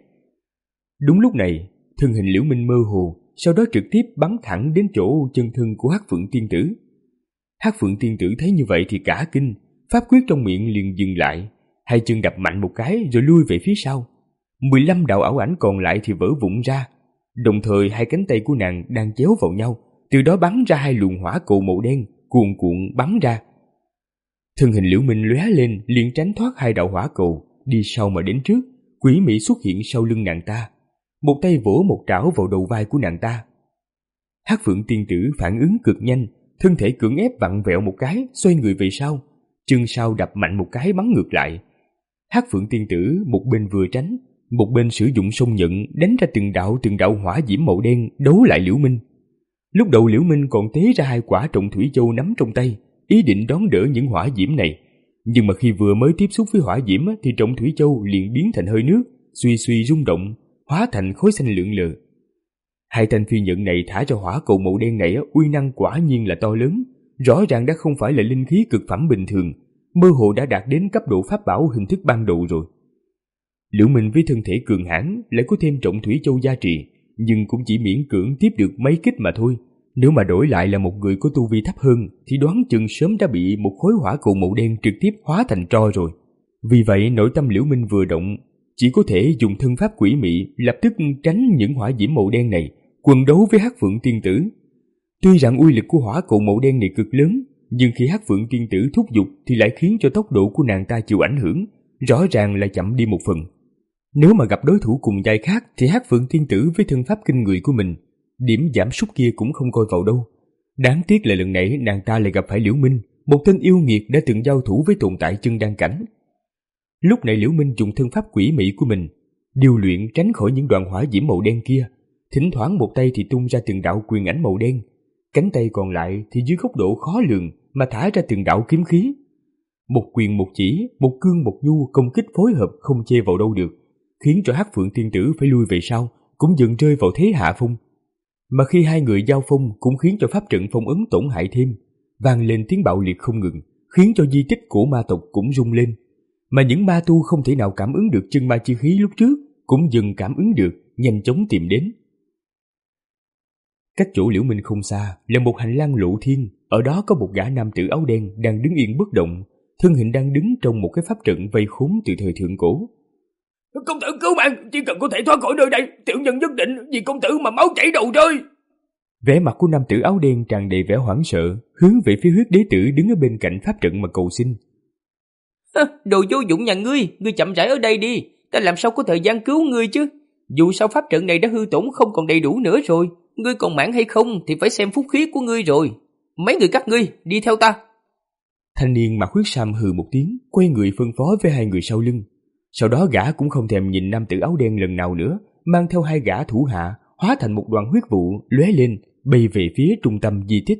Đúng lúc này, thân hình Liễu Minh mơ hồ, sau đó trực tiếp bắn thẳng đến chỗ chân thân của Hắc Phượng tiên tử. Hắc Phượng tiên tử thấy như vậy thì cả kinh, pháp quyết trong miệng liền dừng lại, hai chân đập mạnh một cái rồi lui về phía sau. mười lăm đạo ảo ảnh còn lại thì vỡ vụn ra, đồng thời hai cánh tay của nàng đang chéo vào nhau, từ đó bắn ra hai luồng hỏa cầu màu đen cuồn cuộn bắn ra. Thân hình Liễu Minh lóe lên liền tránh thoát hai đạo hỏa cầu, đi sau mà đến trước. Quỷ mị xuất hiện sau lưng nàng ta, một tay vỗ một trảo vào đầu vai của nàng ta. Hắc Phượng tiên tử phản ứng cực nhanh, thân thể cưỡng ép vặn vẹo một cái, xoay người về sau, chân sau đập mạnh một cái bắn ngược lại. Hắc Phượng tiên tử một bên vừa tránh, một bên sử dụng song nhận đánh ra từng đạo từng đạo hỏa diễm màu đen đấu lại Liễu Minh. Lúc đầu Liễu Minh còn tế ra hai quả trọng thủy châu nắm trong tay, ý định đón đỡ những hỏa diễm này, nhưng mà khi vừa mới tiếp xúc với hỏa diễm thì trọng thủy châu liền biến thành hơi nước, suy suy rung động, hóa thành khối xanh lượn lờ. Hai thanh phi nhận này thả ra hỏa cầu màu đen này uy năng quả nhiên là to lớn, rõ ràng đã không phải là linh khí cực phẩm bình thường, mơ hồ đã đạt đến cấp độ pháp bảo hình thức ban đầu rồi. Liễu Minh với thân thể cường hãn lại có thêm trọng thủy châu gia trì, nhưng cũng chỉ miễn cưỡng tiếp được mấy kích mà thôi. Nếu mà đổi lại là một người có tu vi thấp hơn thì đoán chừng sớm đã bị một khối hỏa cầu màu đen trực tiếp hóa thành tro rồi. Vì vậy nội tâm Liễu Minh vừa động, chỉ có thể dùng thân pháp quỷ mị lập tức tránh những hỏa diễm màu đen này, quần đấu với Hắc Phượng Tiên Tử. Tuy rằng uy lực của hỏa cầu màu đen này cực lớn, nhưng khi Hắc Phượng Tiên Tử thúc giục thì lại khiến cho tốc độ của nàng ta chịu ảnh hưởng, rõ ràng là chậm đi một phần. Nếu mà gặp đối thủ cùng giai khác thì Hắc Phượng Tiên Tử với thân pháp kinh người của mình, điểm giảm sút kia cũng không coi vào đâu. Đáng tiếc là lần này nàng ta lại gặp phải Liễu Minh, một tên yêu nghiệt đã từng giao thủ với tồn tại chân đan cảnh. Lúc này Liễu Minh dùng thân pháp quỷ mị của mình, điều luyện tránh khỏi những đoạn hỏa diễm màu đen kia, thỉnh thoảng một tay thì tung ra từng đạo quyền ảnh màu đen, cánh tay còn lại thì dưới góc độ khó lường mà thả ra từng đạo kiếm khí. Một quyền một chỉ, một cương một nhu công kích phối hợp không chê vào đâu được, khiến cho Hắc Phượng Tiên Tử phải lui về sau, cũng dần rơi vào thế hạ phong. Mà khi hai người giao phong cũng khiến cho pháp trận phong ấn tổn hại thêm, vang lên tiếng bạo liệt không ngừng, khiến cho di tích của ma tộc cũng rung lên. Mà những ma tu không thể nào cảm ứng được chân ma chi khí lúc trước cũng dần cảm ứng được, nhanh chóng tìm đến. Cách chỗ Liễu Minh không xa là một hành lang lộ thiên, ở đó có một gã nam tử áo đen đang đứng yên bất động, thân hình đang đứng trong một cái pháp trận vây khốn từ thời thượng cổ. Công tử cứu mạng, chỉ cần có thể thoát khỏi nơi đây, tiểu nhân nhất định vì công tử mà máu chảy đầu rơi. Vẻ mặt của nam tử áo đen tràn đầy vẻ hoảng sợ, hướng về phía huyết đế tử đứng ở bên cạnh pháp trận mà cầu xin. Đồ vô dụng nhà ngươi, ngươi chậm rãi ở đây đi, ta làm sao có thời gian cứu ngươi chứ? Dù sao pháp trận này đã hư tổn không còn đầy đủ nữa rồi, ngươi còn mãn hay không thì phải xem phúc khí của ngươi rồi. Mấy người các ngươi, đi theo ta. Thanh niên mặc huyết sam hừ một tiếng, quay người phân phó với hai người sau lưng. Sau đó gã cũng không thèm nhìn nam tử áo đen lần nào nữa, mang theo hai gã thủ hạ, hóa thành một đoàn huyết vụ lóe lên, bay về phía trung tâm di tích.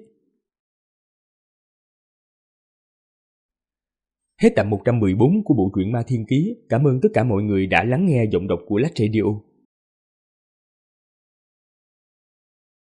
Hết tập một trăm mười bốn của bộ truyện Ma Thiên Ký. Cảm ơn tất cả mọi người đã lắng nghe giọng đọc của Lách Radio.